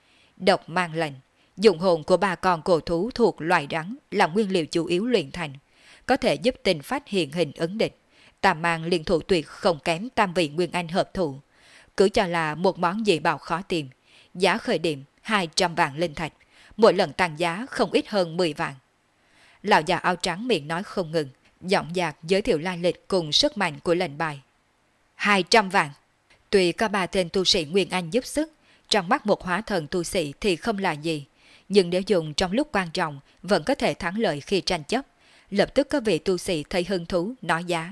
Độc mang lệnh, dụng hồn của 3 con cổ thú thuộc loài rắn là nguyên liệu chủ yếu luyện thành, có thể giúp tinh phách hiện hình ứng địch. Tam mang liên thủ tuyệt không kém tam vị nguyên anh hợp thủ, cứ cho là một món dị bảo khó tìm. Giá khởi điểm 200 vạn linh thạch, mỗi lần tăng giá không ít hơn 10 vạn. Lão già áo trắng miệng nói không ngừng, giọng dạc giới thiệu lai lịch cùng sức mạnh của lệnh bài. 200 vạn. Tuy có 3 tên tu sĩ Nguyên Anh giúp sức, trong mắt một hóa thần tu sĩ thì không là gì, nhưng nếu dùng trong lúc quan trọng vẫn có thể thắng lợi khi tranh chấp. Lập tức có vị tu sĩ thấy hứng thú nói giá.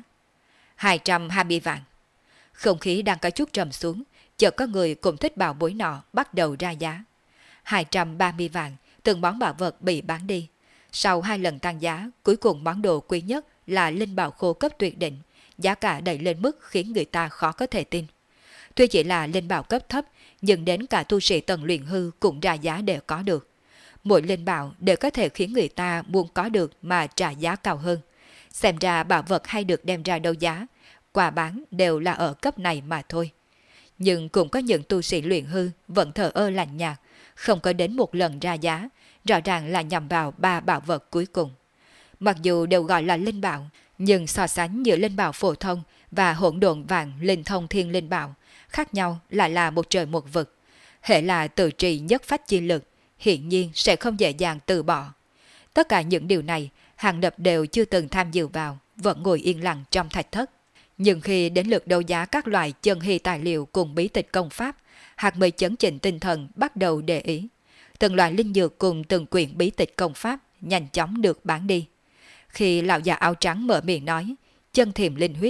220 vạn. Không khí đang có chút trầm xuống, chợt có người cũng thích bảo bối nọ bắt đầu ra giá. 230 vạn, từng món bảo vật bị bán đi. Sau 2 lần tăng giá, cuối cùng món đồ quý nhất là linh bảo khô cấp tuyệt đỉnh, giá cả đẩy lên mức khiến người ta khó có thể tin. Tuy chỉ là linh bảo cấp thấp, nhưng đến cả tu sĩ tầng luyện hư cũng ra giá để có được. Mỗi linh bảo đều có thể khiến người ta muốn có được mà trả giá cao hơn. Xem ra bảo vật hay được đem ra đấu giá, quà bán đều là ở cấp này mà thôi. Nhưng cũng có những tu sĩ luyện hư vẫn thờ ơ lạnh nhạt, không có đến một lần ra giá, rõ ràng là nhằm vào 3 bảo vật cuối cùng. Mặc dù đều gọi là linh bảo, nhưng so sánh giữa linh bảo phổ thông và hỗn độn vạn linh thông thiên linh bảo, khác nhau lại là một trời một vực. Hệ là tự trì nhất phách chi lực, hiển nhiên sẽ không dễ dàng từ bỏ. Tất cả những điều này, Hàng Lập đều chưa từng tham dự vào, vẫn ngồi yên lặng trong thạch thất. Nhưng khi đến lượt đấu giá các loại chân hy tài liệu cùng bí tịch công pháp, Hạc mới chấn chỉnh tinh thần bắt đầu để ý. Từng loại linh dược cùng từng quyển bí tịch công pháp nhanh chóng được bán đi. Khi lão già áo trắng mở miệng nói, chân thiềm linh huyết,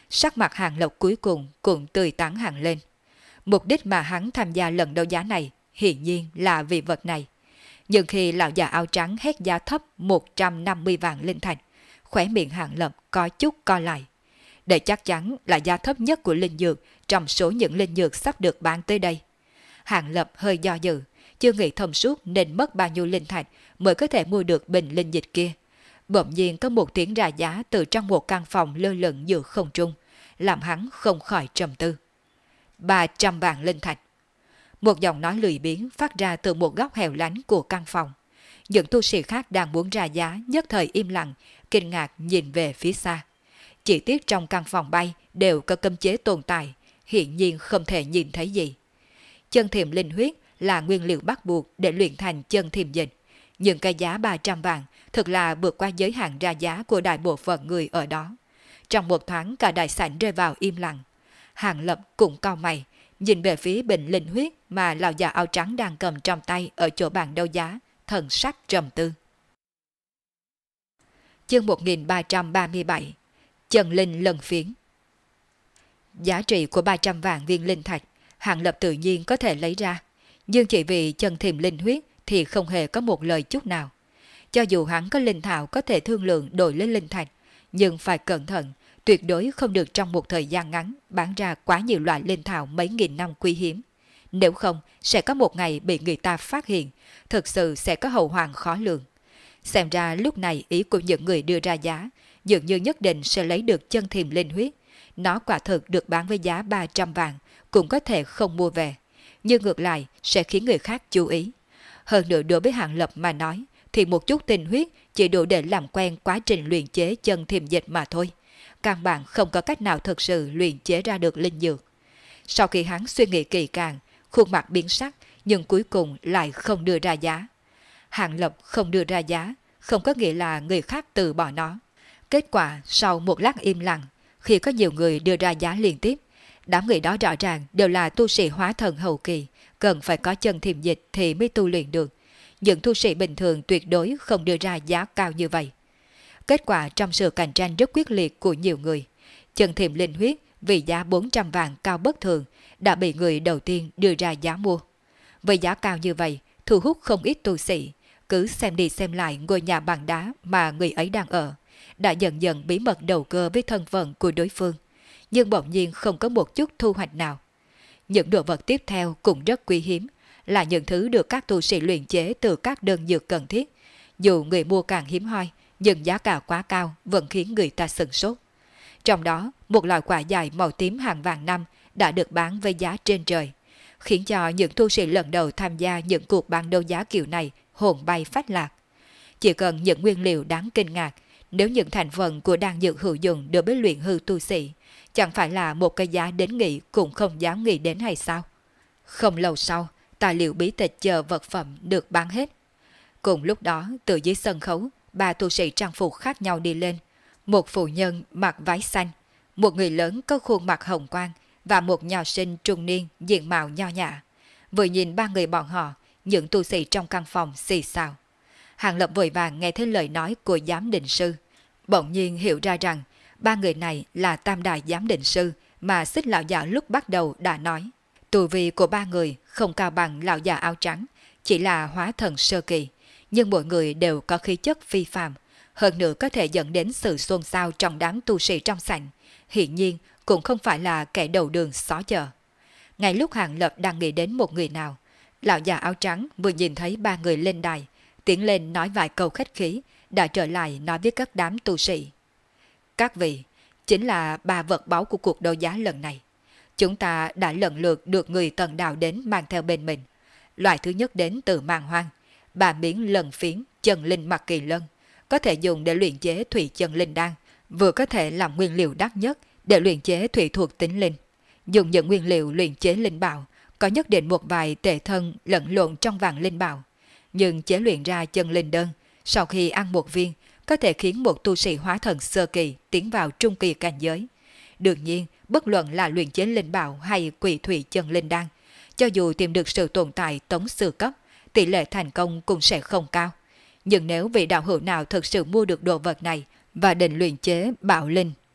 Sắc mặt Hàng Lập cuối cùng cũng tươi tắn hẳn lên. Mục đích mà hắn tham gia lần đấu giá này hiển nhiên là vì vật này. Nhưng khi lão già áo trắng hét giá thấp 150 vạn linh thạch, khóe miệng Hàng Lập có chút co lại. Để chắc chắn là giá thấp nhất của linh dược trong số những linh dược sắp được bán tới đây. Hàng Lập hơi do dự, chưa nghĩ thông suốt nên mất bao nhiêu linh thạch mới có thể mua được bình linh dịch kia. Bỗng nhiên có một tiếng ra giá từ trong một căn phòng lơ lửng giữa không trung, làm hắn không khỏi trầm tư. 300 vạn linh thạch. Một giọng nói lười biếng phát ra từ một góc hẻo lánh của căn phòng. Những tu sĩ khác đang muốn ra giá nhất thời im lặng, kinh ngạc nhìn về phía xa. Chỉ tiếc trong căn phòng bay đều có cấm chế tồn tại, hiển nhiên không thể nhìn thấy gì. Chân thiềm linh huyết là nguyên liệu bắt buộc để luyện thành chân thiềm dịch. Nhưng cái giá 300 vạn thực là vượt qua giới hạn ra giá của đại bộ phận người ở đó. Trong một thoáng cả đại sảnh rơi vào im lặng. Hàng Lập cũng cau mày, nhìn về phía bình linh huyết mà lão già áo trắng đang cầm trong tay ở chỗ bàn đấu giá, thần sắc trầm tư. Chương 1337 Chân linh lần phiến. Giá trị của 300 vạn viên linh thạch, Hàng Lập tự nhiên có thể lấy ra, nhưng chỉ vì chân thiềm linh huyết thì không hề có một lời chút nào. Cho dù hắn có linh thảo có thể thương lượng đổi lấy linh thạch, nhưng phải cẩn thận, tuyệt đối không được trong một thời gian ngắn bán ra quá nhiều loại linh thảo mấy nghìn năm quý hiếm. Nếu không, sẽ có một ngày bị người ta phát hiện, thực sự sẽ có hậu hoạn khó lường. Xem ra lúc này ý của những người đưa ra giá, dường như nhất định sẽ lấy được chân thiềm linh huyết. Nó quả thực được bán với giá 300 vạn, cũng có thể không mua về. Nhưng ngược lại sẽ khiến người khác chú ý. Hơn nữa đối với Hàng Lập mà nói, thì một chút tinh huyết chỉ đủ để làm quen quá trình luyện chế chân thiềm dịch mà thôi. Căn bản không có cách nào thực sự luyện chế ra được linh dược. Sau khi hắn suy nghĩ kỳ càng, khuôn mặt biến sắc, nhưng cuối cùng lại không đưa ra giá. Hàng Lập không đưa ra giá, không có nghĩa là người khác từ bỏ nó. Kết quả sau một lát im lặng, khi có nhiều người đưa ra giá liên tiếp, đám người đó rõ ràng đều là tu sĩ hóa thần hậu kỳ, cần phải có chân thiềm dịch thì mới tu luyện được. Những tu sĩ bình thường tuyệt đối không đưa ra giá cao như vậy. Kết quả trong sự cạnh tranh rất quyết liệt của nhiều người, chân thiềm linh huyết vì giá 400 vạn cao bất thường đã bị người đầu tiên đưa ra giá mua. Với giá cao như vậy, thu hút không ít tu sĩ, cứ xem đi xem lại ngôi nhà bằng đá mà người ấy đang ở, đã dần dần bí mật đầu cơ với thân phận của đối phương, nhưng bỗng nhiên không có một chút thu hoạch nào. Những đồ vật tiếp theo cũng rất quý hiếm, là những thứ được các tu sĩ luyện chế từ các đơn dược cần thiết. Dù người mua càng hiếm hoi, nhưng giá cả quá cao vẫn khiến người ta sửng sốt. Trong đó, một loại quả dài màu tím hàng vàng năm đã được bán với giá trên trời, khiến cho những tu sĩ lần đầu tham gia những cuộc bán đấu giá kiểu này hồn bay phách lạc. Chỉ cần những nguyên liệu đáng kinh ngạc, nếu những thành phần của đan dược hữu dụng đối với luyện hư tu sĩ, chẳng phải là một cái giá đến nghĩ cũng không dám nghĩ đến hay sao? Không lâu sau, tài liệu bí tịch chờ vật phẩm được bán hết. Cùng lúc đó, từ dưới sân khấu, ba tu sĩ trang phục khác nhau đi lên. Một phụ nhân mặc váy xanh, một người lớn có khuôn mặt hồng quang và một nho sinh trung niên diện mạo nho nhã. Vừa nhìn ba người bọn họ, những tu sĩ trong căn phòng xì xào. Hàng Lập vội vàng nghe thấy lời nói của giám định sư, bỗng nhiên hiểu ra rằng ba người này là tam đại giám định sư mà Xích lão già lúc bắt đầu đã nói. Tu vi của ba người không cao bằng lão già áo trắng, chỉ là hóa thần sơ kỳ, nhưng mỗi người đều có khí chất phi phàm, hơn nữa có thể dẫn đến sự xôn xao trong đám tu sĩ trong sảnh, hiển nhiên cũng không phải là kẻ đầu đường xó chợ. Ngay lúc Hàng Lập đang nghĩ đến một người nào, lão già áo trắng vừa nhìn thấy ba người lên đài, tiến lên nói vài câu khách khí, đã trở lại nói với các đám tu sĩ. Các vị, chính là ba vật báu của cuộc đấu giá lần này. Chúng ta đã lần lượt được người tần đạo đến mang theo bên mình. Loại thứ nhất đến từ Màn Hoang, 3 miếng lần phiến chân linh mặc kỳ lân, có thể dùng để luyện chế thủy chân linh đan, vừa có thể làm nguyên liệu đắt nhất để luyện chế thủy thuộc tính linh. Dùng những nguyên liệu luyện chế linh bảo, có nhất định một vài tệ thân lẫn lộn trong vàng linh bảo, nhưng chế luyện ra chân linh đơn, sau khi ăn một viên, có thể khiến một tu sĩ hóa thần sơ kỳ tiến vào trung kỳ cảnh giới. Đương nhiên, bất luận là luyện chế linh bảo hay quỷ thủy chân linh đan, cho dù tìm được sự tồn tại tống sư cấp, tỷ lệ thành công cũng sẽ không cao. Nhưng nếu vị đạo hữu nào thực sự mua được đồ vật này và định luyện chế bảo linh,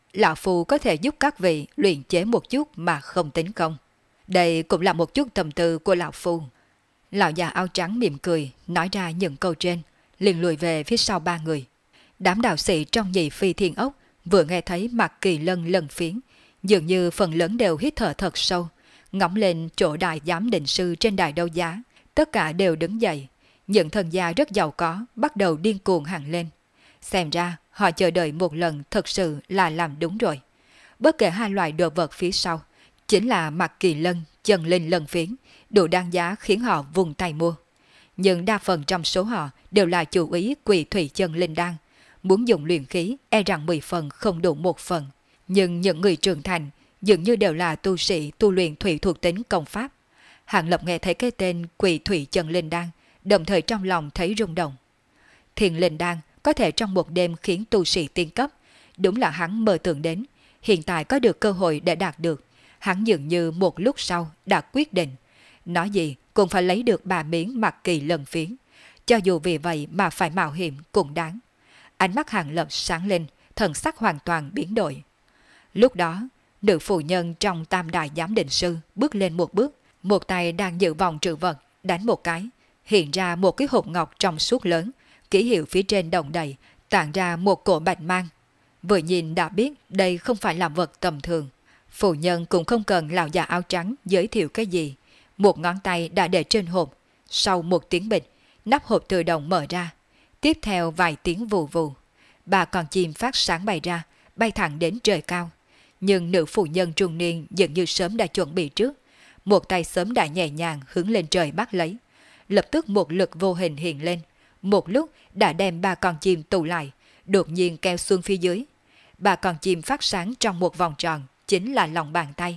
lão phu có thể giúp các vị luyện chế một chút mà không tính công. Đây cũng là một chút tâm tư của lão phu. Lão già áo trắng mỉm cười, nói ra những câu trên, liền lùi về phía sau ba người. Đám đạo sĩ trong nhị phi thiên ốc vừa nghe thấy Mạc Kỳ Lân lần phiến, dường như phần lớn đều hít thở thật sâu, ngóng lên chỗ đại giám định sư trên đài đấu giá, tất cả đều đứng dậy. Những thần gia rất giàu có bắt đầu điên cuồng hẳn lên. Xem ra họ chờ đợi một lần thật sự là làm đúng rồi. Bất kể hai loại đồ vật phía sau, chính là Mạc Kỳ Lân, chân linh lần phiến, đủ đáng giá khiến họ vùng tay mua. Nhưng đa phần trong số họ đều là chủ ý quỷ thủy chân linh đan, muốn dùng luyện khí e rằng 10 phần không đủ 1 phần. Nhưng những người trưởng thành dường như đều là tu sĩ tu luyện thủy thuộc tính công pháp. Hạng Lập nghe thấy cái tên quỷ thủy chân linh đan, đồng thời trong lòng thấy rung động. Thiền linh đan có thể trong một đêm khiến tu sĩ tiên cấp, đúng là hắn mơ tưởng đến, hiện tại có được cơ hội để đạt được. Hắn dường như một lúc sau đã quyết định, nói gì cũng phải lấy được 3 miếng Mạc Kỳ Lân phiến, cho dù vì vậy mà phải mạo hiểm cũng đáng. Ánh mắt Hạng Lập sáng lên, thần sắc hoàn toàn biến đổi. Lúc đó, nữ phụ nhân trong tam đại giám định sư bước lên một bước, một tay đang giữ vòng trữ vật, đánh một cái, hiện ra một cái hộp ngọc trong suốt lớn, ký hiệu phía trên động đầy, tản ra một cổ bạch mang. Vừa nhìn đã biết đây không phải là vật tầm thường. Phụ nhân cũng không cần lão già áo trắng giới thiệu cái gì, một ngón tay đã để trên hộp. Sau một tiếng bịch, nắp hộp tự động mở ra. Tiếp theo vài tiếng vù vù, 3 con chim phát sáng bay ra, bay thẳng đến trời cao. Nhưng nữ phụ nhân trung niên dường như sớm đã chuẩn bị trước, một tay sớm đã nhẹ nhàng hướng lên trời bắt lấy. Lập tức một lực vô hình hiện lên, một lúc đã đem 3 con chim tụ lại, đột nhiên kéo xuống phía dưới. 3 con chim phát sáng trong một vòng tròn, chính là lòng bàn tay.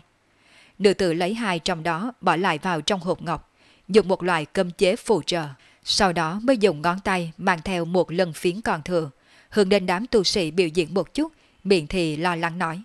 Nữ tử lấy 2 trong đó bỏ lại vào trong hộp ngọc, dùng một loại cấm chế phù trợ, sau đó mới dùng ngón tay mang theo một lần phiến còn thừa, hướng đến đám tu sĩ biểu diễn một chút, miệng thì lo lắng nói.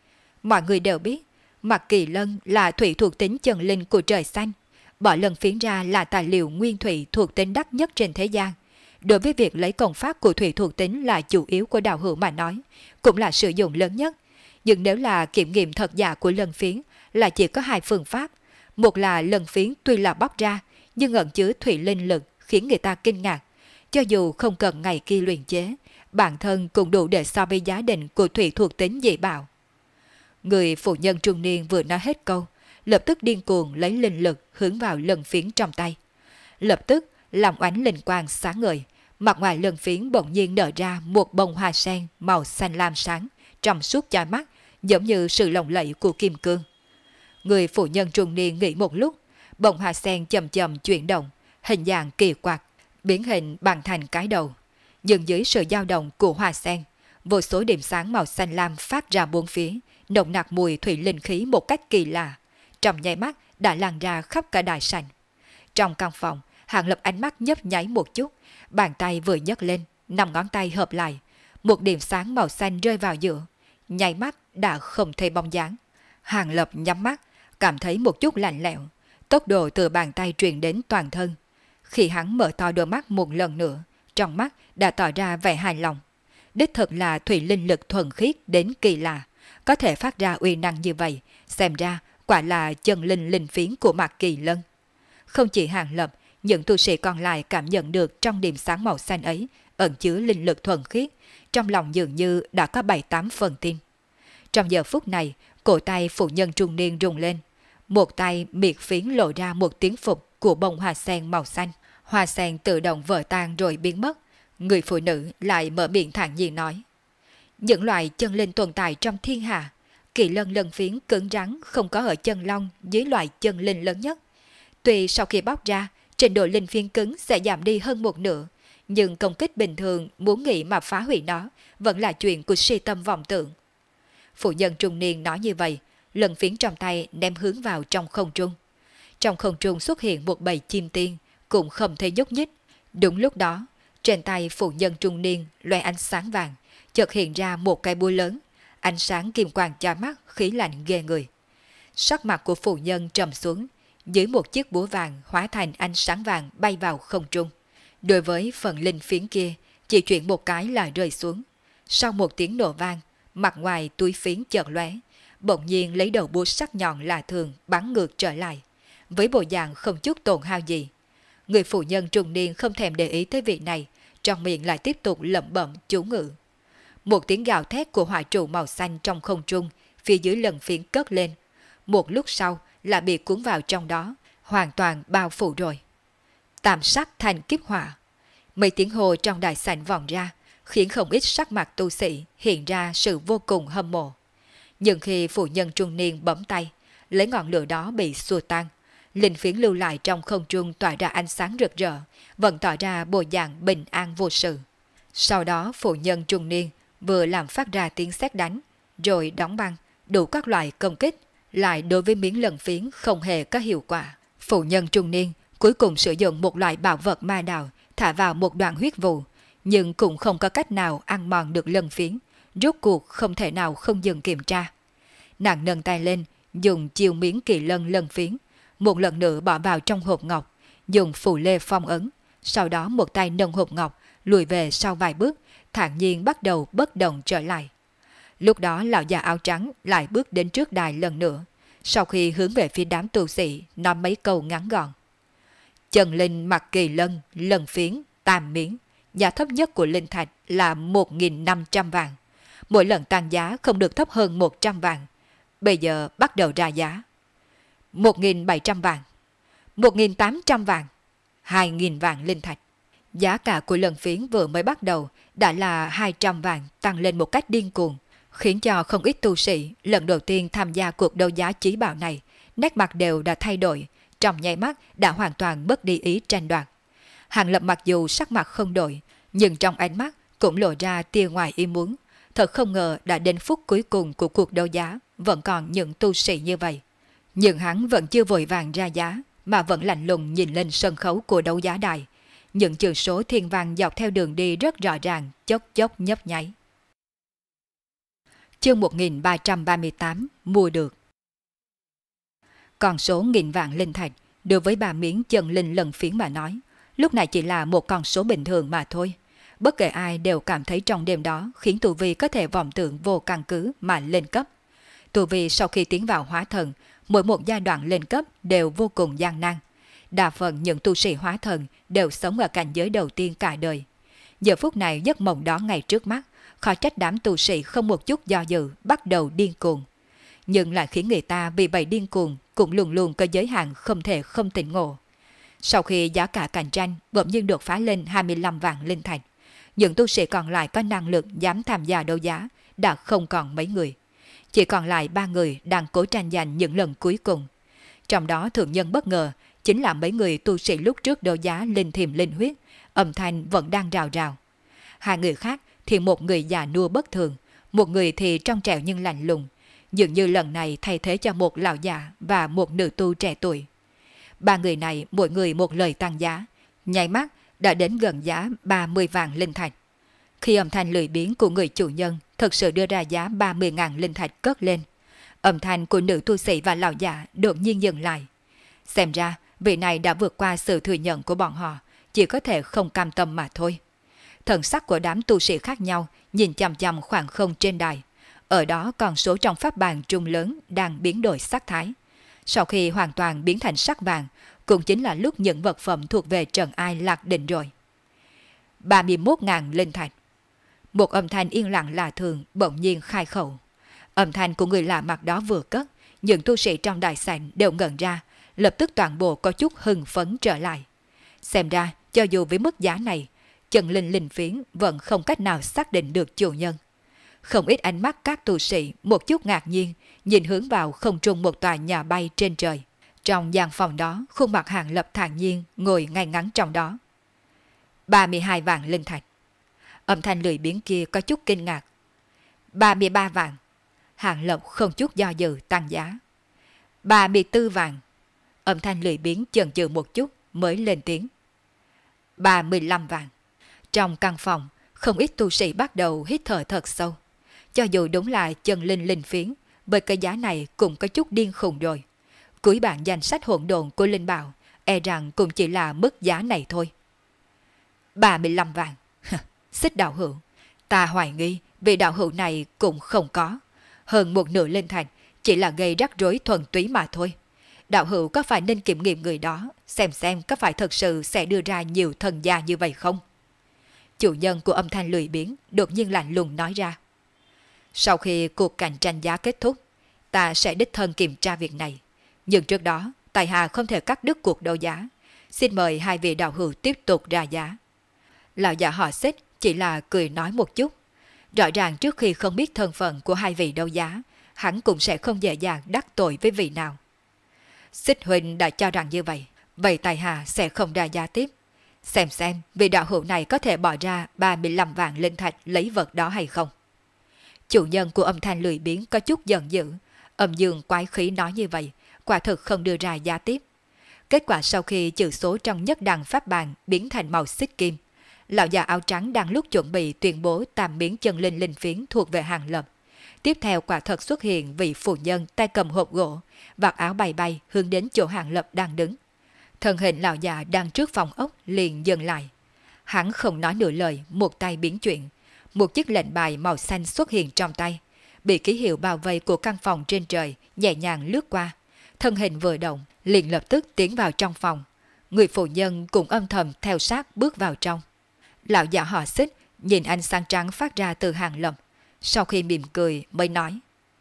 Mọi người đều biết, Mạc Kỳ Lân là thủy thuộc tính chân linh của trời xanh, bỏ lần phiến ra là tài liệu nguyên thủy thuộc tính đắt nhất trên thế gian. Đối với việc lấy công pháp của thủy thuộc tính là chủ yếu của đạo hữu mà nói, cũng là sử dụng lớn nhất. Nhưng nếu là kiểm nghiệm thật giả của lần phiến là chỉ có 2 phương pháp. Một là lần phiến tuy là bóc ra, nhưng ẩn chứa thủy linh lực khiến người ta kinh ngạc. Cho dù không cần ngày kia luyện chế, bản thân cũng đủ để so với giá định của thủy thuộc tính dị bảo. Người phụ nhân trung niên vừa nói hết câu, lập tức điên cuồng lấy linh lực hướng vào lần phiến trong tay. Lập tức, làm oánh linh quang sáng ngời, mặt ngoài lần phiến bỗng nhiên nở ra một bông hoa sen màu xanh lam sáng, trong suốt chói mắt, giống như sự lộng lẫy của kim cương. Người phụ nhân trung niên nghĩ một lúc, bông hoa sen chậm chậm chuyển động, hình dạng kỳ quặc, biến hình bằng thành cái đầu. Nhưng dưới sự dao động của hoa sen, vô số điểm sáng màu xanh lam phát ra bốn phía, nồng nặc mùi thủy linh khí một cách kỳ lạ, trong nháy mắt đã lan ra khắp cả đại sảnh. Trong căn phòng, Hạng Lập ánh mắt nhấp nháy một chút, bàn tay vừa nhấc lên, 5 ngón tay hợp lại, một điểm sáng màu xanh rơi vào giữa, nháy mắt đã không thấy bóng dáng. Hạng Lập nhắm mắt, cảm thấy một chút lạnh lẽo, tốc độ từ bàn tay truyền đến toàn thân. Khi hắn mở to đôi mắt một lần nữa, trong mắt đã tỏ ra vẻ hài lòng. Đích thực là thủy linh lực thuần khiết đến kỳ lạ, có thể phát ra uy năng như vậy, xem ra quả là chân linh linh phiến của Mạc Kỳ Lân. Không chỉ Hạng Lập, những tu sĩ còn lại cảm nhận được trong điểm sáng màu xanh ấy ẩn chứa linh lực thuần khiết, trong lòng dường như đã có 7-8 phần tin. Trong giờ phút này, cổ tay phụ nhân trung niên rung lên, một tay miệt phiến lộ ra một tiếng phục của bông hoa sen màu xanh. Hoa sen tự động vỡ tan rồi biến mất. Người phụ nữ lại mở miệng thản nhiên nói: những loại chân linh tồn tại trong thiên hạ, Kỳ Lân lần phiến cứng rắn không có ở chân long dưới loại chân linh lớn nhất. Tuy sau khi bóc ra, trình độ linh phiến cứng sẽ giảm đi hơn một nửa, nhưng công kích bình thường muốn nghĩ mà phá hủy nó vẫn là chuyện của si tâm vọng tưởng. Phụ nhân trung niên nói như vậy, lần phiến trong tay ném hướng vào trong không trung. Trong không trung xuất hiện một bầy chim tiên, cũng không thể nhúc nhích. Đúng lúc đó, trên tay phụ nhân trung niên loe ánh sáng vàng, chợt hiện ra một cái búa lớn, ánh sáng kim quang chói mắt, khí lạnh ghê người. Sắc mặt của phụ nhân trầm xuống, dưới một chiếc búa vàng hóa thành ánh sáng vàng bay vào không trung. Đối với phần linh phiến kia, chỉ chuyển một cái là rơi xuống. Sau một tiếng nổ vang, mặt ngoài túi phiến chợt lóe, bỗng nhiên lấy đầu búa sắc nhọn lạ thường bắn ngược trở lại, với bộ dạng không chút tổn hao gì. Người phụ nhân trung niên không thèm để ý tới vị này, trong miệng lại tiếp tục lẩm bẩm chú ngữ. Một tiếng gào thét của hỏa trụ màu xanh trong không trung, phía dưới lần phiến cất lên. Một lúc sau là bị cuốn vào trong đó, hoàn toàn bao phủ rồi. Tam sắc thành kiếp hỏa. Mấy tiếng hồ trong đại sảnh vọng ra, khiến không ít sắc mặt tu sĩ hiện ra sự vô cùng hâm mộ. Nhưng khi phụ nhân trung niên bấm tay, lấy ngọn lửa đó bị xua tan, linh phiến lưu lại trong không trung tỏa ra ánh sáng rực rỡ, vẫn tỏ ra bộ dạng bình an vô sự. Sau đó phụ nhân trung niên vừa làm phát ra tiếng sét đánh, rồi đóng băng, đủ các loại công kích, lại đối với miếng lần phiến không hề có hiệu quả. Phụ nhân trung niên cuối cùng sử dụng một loại bảo vật ma đạo thả vào một đoạn huyết vụ, nhưng cũng không có cách nào ăn mòn được lần phiến, rốt cuộc không thể nào không dừng kiểm tra. Nàng nâng tay lên, dùng chiêu miếng kỳ lân lần phiến, một lần nữa bỏ vào trong hộp ngọc, dùng phù lê phong ấn, sau đó một tay nâng hộp ngọc, lùi về sau vài bước, thản nhiên bắt đầu bất động trở lại. Lúc đó lão già áo trắng lại bước đến trước đài lần nữa, sau khi hướng về phía đám tu sĩ nói mấy câu ngắn gọn. Trần Linh mặc kỳ lân, lần phiến, tam miếng, giá thấp nhất của linh thạch là 1.500 vàng. Mỗi lần tăng giá không được thấp hơn 100 vàng. Bây giờ bắt đầu ra giá. 1.700 vàng, 1.800 vàng, 2.000 vàng linh thạch. Giá cả của lần phiến vừa mới bắt đầu đã là 200 vàng tăng lên một cách điên cuồng, khiến cho không ít tu sĩ lần đầu tiên tham gia cuộc đấu giá chí bảo này, nét mặt đều đã thay đổi, trong nháy mắt đã hoàn toàn mất đi ý tranh đoạt. Hàng Lập mặc dù sắc mặt không đổi, nhưng trong ánh mắt cũng lộ ra tia ngoài ý muốn. Thật không ngờ đã đến phút cuối cùng của cuộc đấu giá vẫn còn những tu sĩ như vậy. Nhưng hắn vẫn chưa vội vàng ra giá, mà vẫn lạnh lùng nhìn lên sân khấu của đấu giá đài. Những chữ số thiên văn dọc theo đường đi rất rõ ràng, chốc chốc nhấp nháy. Chương 1338 mua được. Con số 1.000 vạn linh thạch đối với 3 miếng chân linh lần phiến mà nói, lúc này chỉ là một con số bình thường mà thôi. Bất kể ai đều cảm thấy trong đêm đó khiến tu vi có thể vọng tưởng vô căn cứ mà lên cấp. Tu vi sau khi tiến vào hóa thần, mỗi một giai đoạn lên cấp đều vô cùng gian nan. Đa phần những tu sĩ hóa thần đều sống ở cảnh giới đầu tiên cả đời. Giờ phút này giấc mộng đó ngay trước mắt, khó trách đám tu sĩ không một chút do dự bắt đầu điên cuồng. Nhưng lại khiến người ta vì vậy điên cuồng cũng luôn luôn có giới hạn không thể không tỉnh ngộ. Sau khi giá cả cạnh tranh bỗng nhiên đột phá lên 25 vạn linh thạch, những tu sĩ còn lại có năng lực dám tham gia đấu giá đã không còn mấy người. Chỉ còn lại 3 người đang cố tranh giành những lần cuối cùng. Trong đó thượng nhân bất ngờ chính là mấy người tu sĩ lúc trước đấu giá linh thiềm linh huyết, âm thanh vẫn đang rào rào. 2 người khác thì một người già nua bất thường, một người thì trong trẻo nhưng lạnh lùng, dường như lần này thay thế cho một lão già và một nữ tu trẻ tuổi. 3 người này mỗi người một lời tăng giá, nháy mắt đã đến gần giá 30 vạn linh thạch. Khi âm thanh lười biếng của người chủ nhân thực sự đưa ra giá 30.000 linh thạch cất lên, âm thanh của nữ tu sĩ và lão già đột nhiên dừng lại. Xem ra vị này đã vượt qua sự thừa nhận của bọn họ, chỉ có thể không cam tâm mà thôi. Thần sắc của đám tu sĩ khác nhau nhìn chằm chằm khoảng không trên đài. Ở đó còn số trong pháp bàn trung lớn đang biến đổi sắc thái. Sau khi hoàn toàn biến thành sắc vàng, cũng chính là lúc những vật phẩm thuộc về Trần Ai lạc định rồi. 31.000 linh thạch. Một âm thanh yên lặng lạ thường bỗng nhiên khai khẩu. Âm thanh của người lạ mặt đó vừa cất, những tu sĩ trong đại sảnh đều ngẩn ra, lập tức toàn bộ có chút hưng phấn trở lại. Xem ra, cho dù với mức giá này, chân linh linh phiến vẫn không cách nào xác định được chủ nhân. Không ít ánh mắt các tu sĩ một chút ngạc nhiên, nhìn hướng vào không trung một tòa nhà bay trên trời. Trong gian phòng đó, khuôn mặt Hàng Lập thản nhiên ngồi ngay ngắn trong đó. 32 vạn linh thạch. Âm thanh lười biếng kia có chút kinh ngạc. 33 vạn. Hàng Lập không chút do dự tăng giá. 34 vạn. Âm thanh lười biếng chần chừ một chút mới lên tiếng. 35 vạn. Trong căn phòng, không ít tu sĩ bắt đầu hít thở thật sâu. Cho dù đúng là chân linh linh phiến, bởi cái giá này cũng có chút điên khùng rồi. Cuối bảng danh sách hỗn độn của linh bảo, e rằng cũng chỉ là mức giá này thôi. 35 vạn. Xích đạo hữu, ta hoài nghi vị đạo hữu này cũng không có. Hơn một nửa linh thạch chỉ là gây rắc rối thuần túy mà thôi. Đạo hữu có phải nên kiểm nghiệm người đó, xem có phải thật sự sẽ đưa ra nhiều thần gia như vậy không? Chủ nhân của âm thanh lười biếng đột nhiên lạnh lùng nói ra. Sau khi cuộc cạnh tranh giá kết thúc, ta sẽ đích thân kiểm tra việc này. Nhưng trước đó, tại hạ không thể cắt đứt cuộc đấu giá. Xin mời hai vị đạo hữu tiếp tục ra giá. Lão già họ Xích chỉ là cười nói một chút. Rõ ràng trước khi không biết thân phận của hai vị đấu giá, hắn cũng sẽ không dễ dàng đắc tội với vị nào. Xích huynh đã cho rằng như vậy tại hạ sẽ không ra giá tiếp. Xem vị đạo hữu này có thể bỏ ra 35 vạn linh thạch lấy vật đó hay không. Chủ nhân của âm thanh lười biếng có chút giận dữ, âm dương quái khí nói như vậy, quả thực không đưa ra giá tiếp. Kết quả sau khi chữ số trong nhất đằng pháp bàn biến thành màu xích kim, lão già áo trắng đang lúc chuẩn bị tuyên bố tam miếng chân linh linh phiến thuộc về Hàng Lập. Tiếp theo quả thật xuất hiện vị phụ nhân tay cầm hộp gỗ, vạt áo bay bay hướng đến chỗ Hàng Lập đang đứng. Thân hình lão già đang trước phòng ốc liền dừng lại. Hắn không nói nửa lời, một tay biến chuyển. Một chiếc lệnh bài màu xanh xuất hiện trong tay. Bị ký hiệu bao vây của căn phòng trên trời nhẹ nhàng lướt qua. Thân hình vừa động, liền lập tức tiến vào trong phòng. Người phụ nhân cũng âm thầm theo sát bước vào trong. Lão già họ Xích nhìn ánh sáng trắng phát ra từ Hàng Lập. Sau khi mỉm cười mới nói.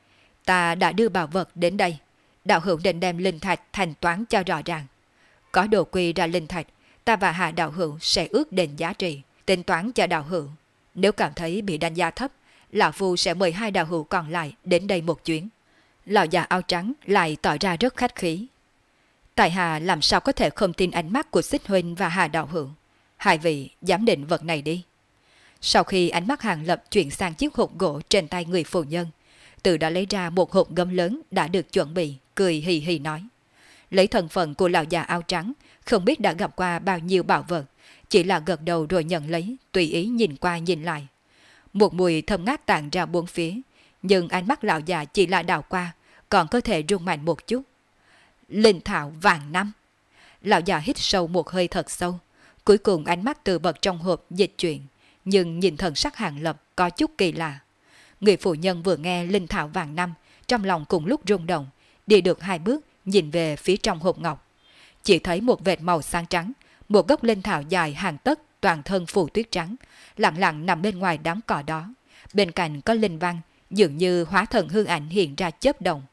Ta đã đưa bảo vật đến đây. Đạo hữu định đem linh thạch thanh toán cho rõ ràng. Có đồ quy ra linh thạch, ta và Hạ đạo hữu sẽ ước định giá trị, tính toán cho đạo hữu. Nếu cảm thấy bị đánh giá thấp, lão phu sẽ mời hai đạo hữu còn lại đến đây một chuyến. Lão già áo trắng lại tỏ ra rất khách khí. Tại hạ làm sao có thể không tin ánh mắt của Xích huynh và Hạ đạo hữu. Hai vị giám định vật này đi. Sau khi ánh mắt Hàng Lập chuyển sang chiếc hộp gỗ trên tay người phụ nhân, từ đã lấy ra một hộp gấm lớn đã được chuẩn bị, cười hì hì nói. Lấy thân phận của lão già áo trắng, không biết đã gặp qua bao nhiêu bảo vật, chỉ là gật đầu rồi nhận lấy, tùy ý nhìn qua nhìn lại. Một mùi thơm ngát tản ra bốn phía, nhưng ánh mắt lão già chỉ là đảo qua, còn có thể rung mạnh một chút. Linh thảo vàng năm. Lão già hít sâu một hơi thật sâu, cuối cùng ánh mắt từ vật trong hộp dịch chuyển, nhưng nhìn thần sắc Hàng Lập có chút kỳ lạ. Người phụ nhân vừa nghe linh thảo vàng năm, trong lòng cùng lúc rung động, đi được hai bước, nhìn về phía trong hộp ngọc. Chỉ thấy một vệt màu xám trắng, một gốc linh thảo dài hàng tấc, toàn thân phủ tuyết trắng, lặng lặng nằm bên ngoài đám cỏ đó. Bên cạnh có linh văn, dường như hóa thần hư ảnh hiện ra chớp động.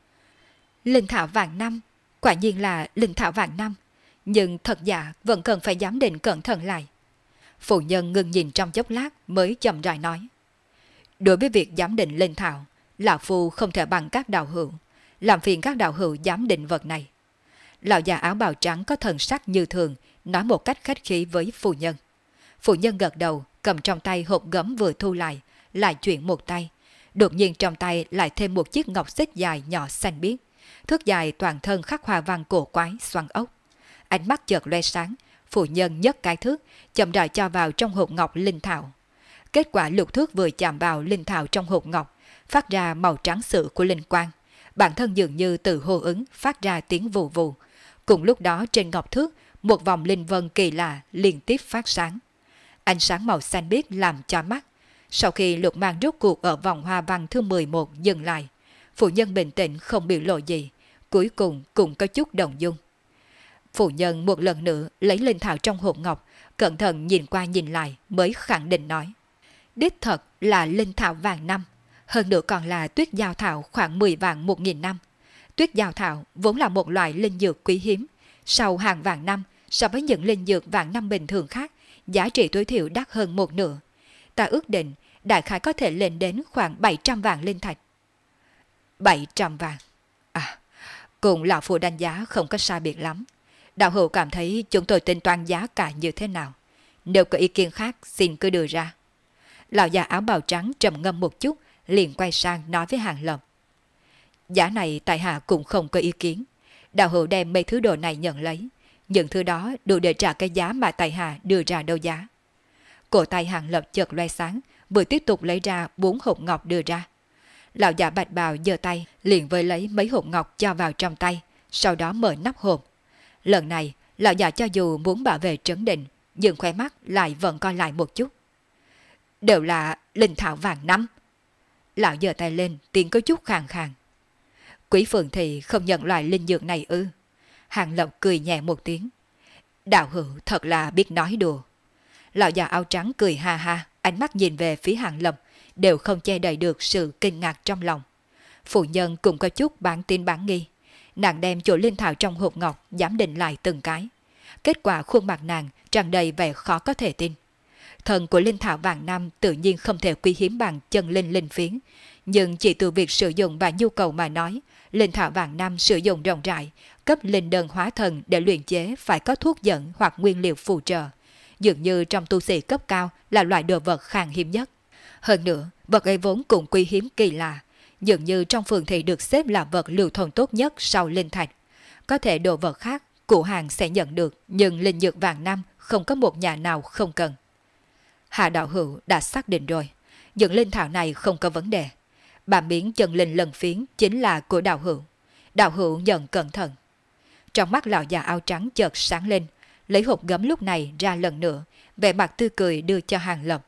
Linh thảo vàng năm, quả nhiên là linh thảo vàng năm, nhưng thật giả vẫn cần phải giám định cẩn thận lại. Phụ nhân ngừng nhìn trong chốc lát mới chậm rãi nói. Đối với việc giám định linh thảo, lão phu không thể bằng các đạo hữu, làm phiền các đạo hữu giám định vật này. Lão già áo bào trắng có thần sắc như thường, nói một cách khách khí với phụ nhân. Phụ nhân gật đầu, cầm trong tay hộp gấm vừa thu lại chuyển một tay. Đột nhiên trong tay lại thêm một chiếc ngọc xích dài nhỏ xanh biếc, thước dài toàn thân khắc hoa văn cổ quái xoắn ốc. Ánh mắt chợt loe sáng, phụ nhân nhấc cái thước, chậm rãi cho vào trong hộp ngọc linh thảo. Kết quả lục thước vừa chạm vào linh thảo trong hộp ngọc, phát ra màu trắng sữa của linh quang. Bản thân dường như từ hô ứng phát ra tiếng vù vù. Cùng lúc đó trên ngọc thước, một vòng linh vân kỳ lạ liên tiếp phát sáng. Ánh sáng màu xanh biếc làm cho mắt. Sau khi lục mang rốt cuộc ở vòng hoa văn thứ 11 dừng lại, phụ nhân bình tĩnh không biểu lộ gì, cuối cùng cũng có chút động dung. Phụ nhân một lần nữa lấy linh thảo trong hộp ngọc, cẩn thận nhìn qua nhìn lại mới khẳng định nói. Đích thật là linh thảo vàng năm, hơn nữa còn là tuyết giao thảo khoảng 10 vạn 1.000 năm. Tuyết giao thảo vốn là một loại linh dược quý hiếm, sau hàng vạn năm so với những linh dược vạn năm bình thường khác, giá trị tối thiểu đắt hơn một nửa. Ta ước định đại khái có thể lên đến khoảng 700 vạn linh thạch. 700 vạn. À, cùng lão phu đánh giá không có sai biệt lắm. Đạo hữu cảm thấy chúng tôi tính toán giá cả như thế nào? Nếu có ý kiến khác xin cứ đưa ra. Lão già áo bào trắng trầm ngâm một chút, liền quay sang nói với Hàng Lập. Giá này tại hạ cũng không có ý kiến. Đạo hữu đem mấy thứ đồ này nhận lấy. Những thứ đó đủ để trả cái giá mà tại hạ đưa ra đấu giá. Cổ tay Hàng Lập chợt loe sáng, vừa tiếp tục lấy ra 4 hộp ngọc đưa ra. Lão già bạch bào giơ tay liền với lấy mấy hộp ngọc cho vào trong tay, sau đó mở nắp hộp. Lần này lão già cho dù muốn bảo vệ trấn định, nhưng khóe mắt lại vẫn coi lại một chút. đều là linh thảo vàng năm. Lão giơ tay lên, tiếng có chút khàn khàn. Quý Phượng thì không nhận loại linh dược này ư? Hàng Lập cười nhẹ một tiếng. Đạo hữu thật là biết nói đùa. Lão già áo trắng cười ha ha, ánh mắt nhìn về phía Hàng Lập, đều không che đậy được sự kinh ngạc trong lòng. Phụ nhân cũng có chút bán tin bán nghi. Nàng đem chỗ linh thảo trong hộp ngọc giám định lại từng cái. Kết quả khuôn mặt nàng tràn đầy vẻ khó có thể tin. Thần của linh thảo vàng năm tự nhiên không thể quý hiếm bằng chân linh linh phiến, nhưng chỉ từ việc sử dụng và nhu cầu mà nói, linh thảo vàng năm sử dụng rộng rãi, cấp linh đơn hóa thần để luyện chế phải có thuốc dẫn hoặc nguyên liệu phù trợ. Dường như trong tu sĩ cấp cao là loại đồ vật khan hiếm nhất. Hơn nữa, vật ấy vốn cũng quý hiếm kỳ lạ, dường như trong phường thị được xếp là vật lưu thông tốt nhất sau linh thạch. Có thể đồ vật khác, cụ hàng sẽ nhận được, nhưng linh dược vàng năm không có một nhà nào không cần. Hạ đạo hữu đã xác định rồi, những linh thảo này không có vấn đề. Bà miếng chân linh lần phiến chính là của đạo hữu. Đạo hữu nhận cẩn thận. Trong mắt lão già áo trắng chợt sáng lên, lấy hộp gấm lúc này ra lần nữa, vẻ mặt tươi cười đưa cho Hàng Lập.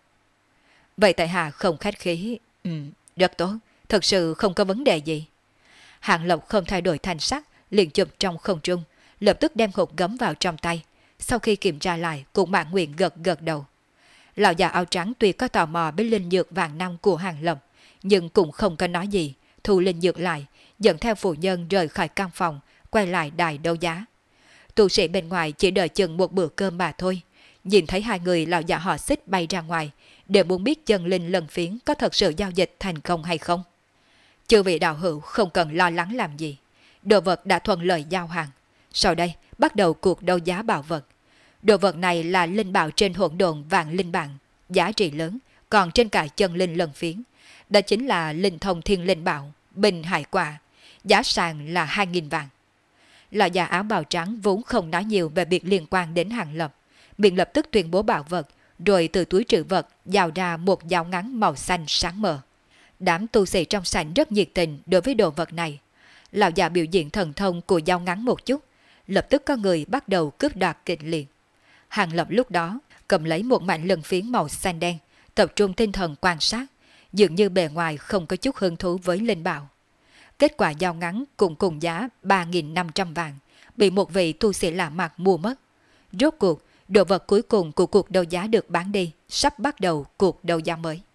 Vậy tại hạ không khách khí. Rất tốt, thật sự không có vấn đề gì. Hàng Lập không thay đổi thanh sắc, liền chụp trong không trung, lập tức đem hộp gấm vào trong tay. Sau khi kiểm tra lại, cũng mãn nguyện gật gật đầu. Lão già áo trắng tuy có tò mò với linh dược vàng năm của Hàng Lập, nhưng cũng không có nói gì, thu linh dược lại, dẫn theo phụ nhân rời khỏi căn phòng, quay lại đài đấu giá. Tu sĩ bên ngoài chỉ đợi chừng một bữa cơm mà thôi. Nhìn thấy hai người lão già họ Xích bay ra ngoài, đều muốn biết chân linh lần phiến có thật sự giao dịch thành công hay không. Chư vị đạo hữu không cần lo lắng làm gì, đồ vật đã thuận lợi giao hàng. Sau đây bắt đầu cuộc đấu giá bảo vật. Đồ vật này là linh bảo trên hỗn độn vạn linh bản, giá trị lớn, còn trên cả chân linh lần phiến. Đó chính là linh thông thiên linh bảo, bình hải quả, giá sàn là 2.000 vàng. Lão già áo bào trắng vốn không nói nhiều về việc liên quan đến Hàng Lập, miệng lập tức tuyên bố bảo vật, rồi từ túi trữ vật giao ra một dao ngắn màu xanh sáng mờ. Đám tu sĩ trong sảnh rất nhiệt tình đối với đồ vật này. Lão già biểu diễn thần thông của dao ngắn một chút, lập tức có người bắt đầu cướp đoạt kịch liệt. Hàng Lập lúc đó cầm lấy một mảnh lân phiến màu xanh đen, tập trung tinh thần quan sát, dường như bề ngoài không có chút hứng thú với linh bảo. Kết quả dao ngắn cũng cùng giá 3.500 vàng, bị một vị tu sĩ lạ mặt mua mất. Rốt cuộc, đồ vật cuối cùng của cuộc đấu giá được bán đi, sắp bắt đầu cuộc đấu giá mới.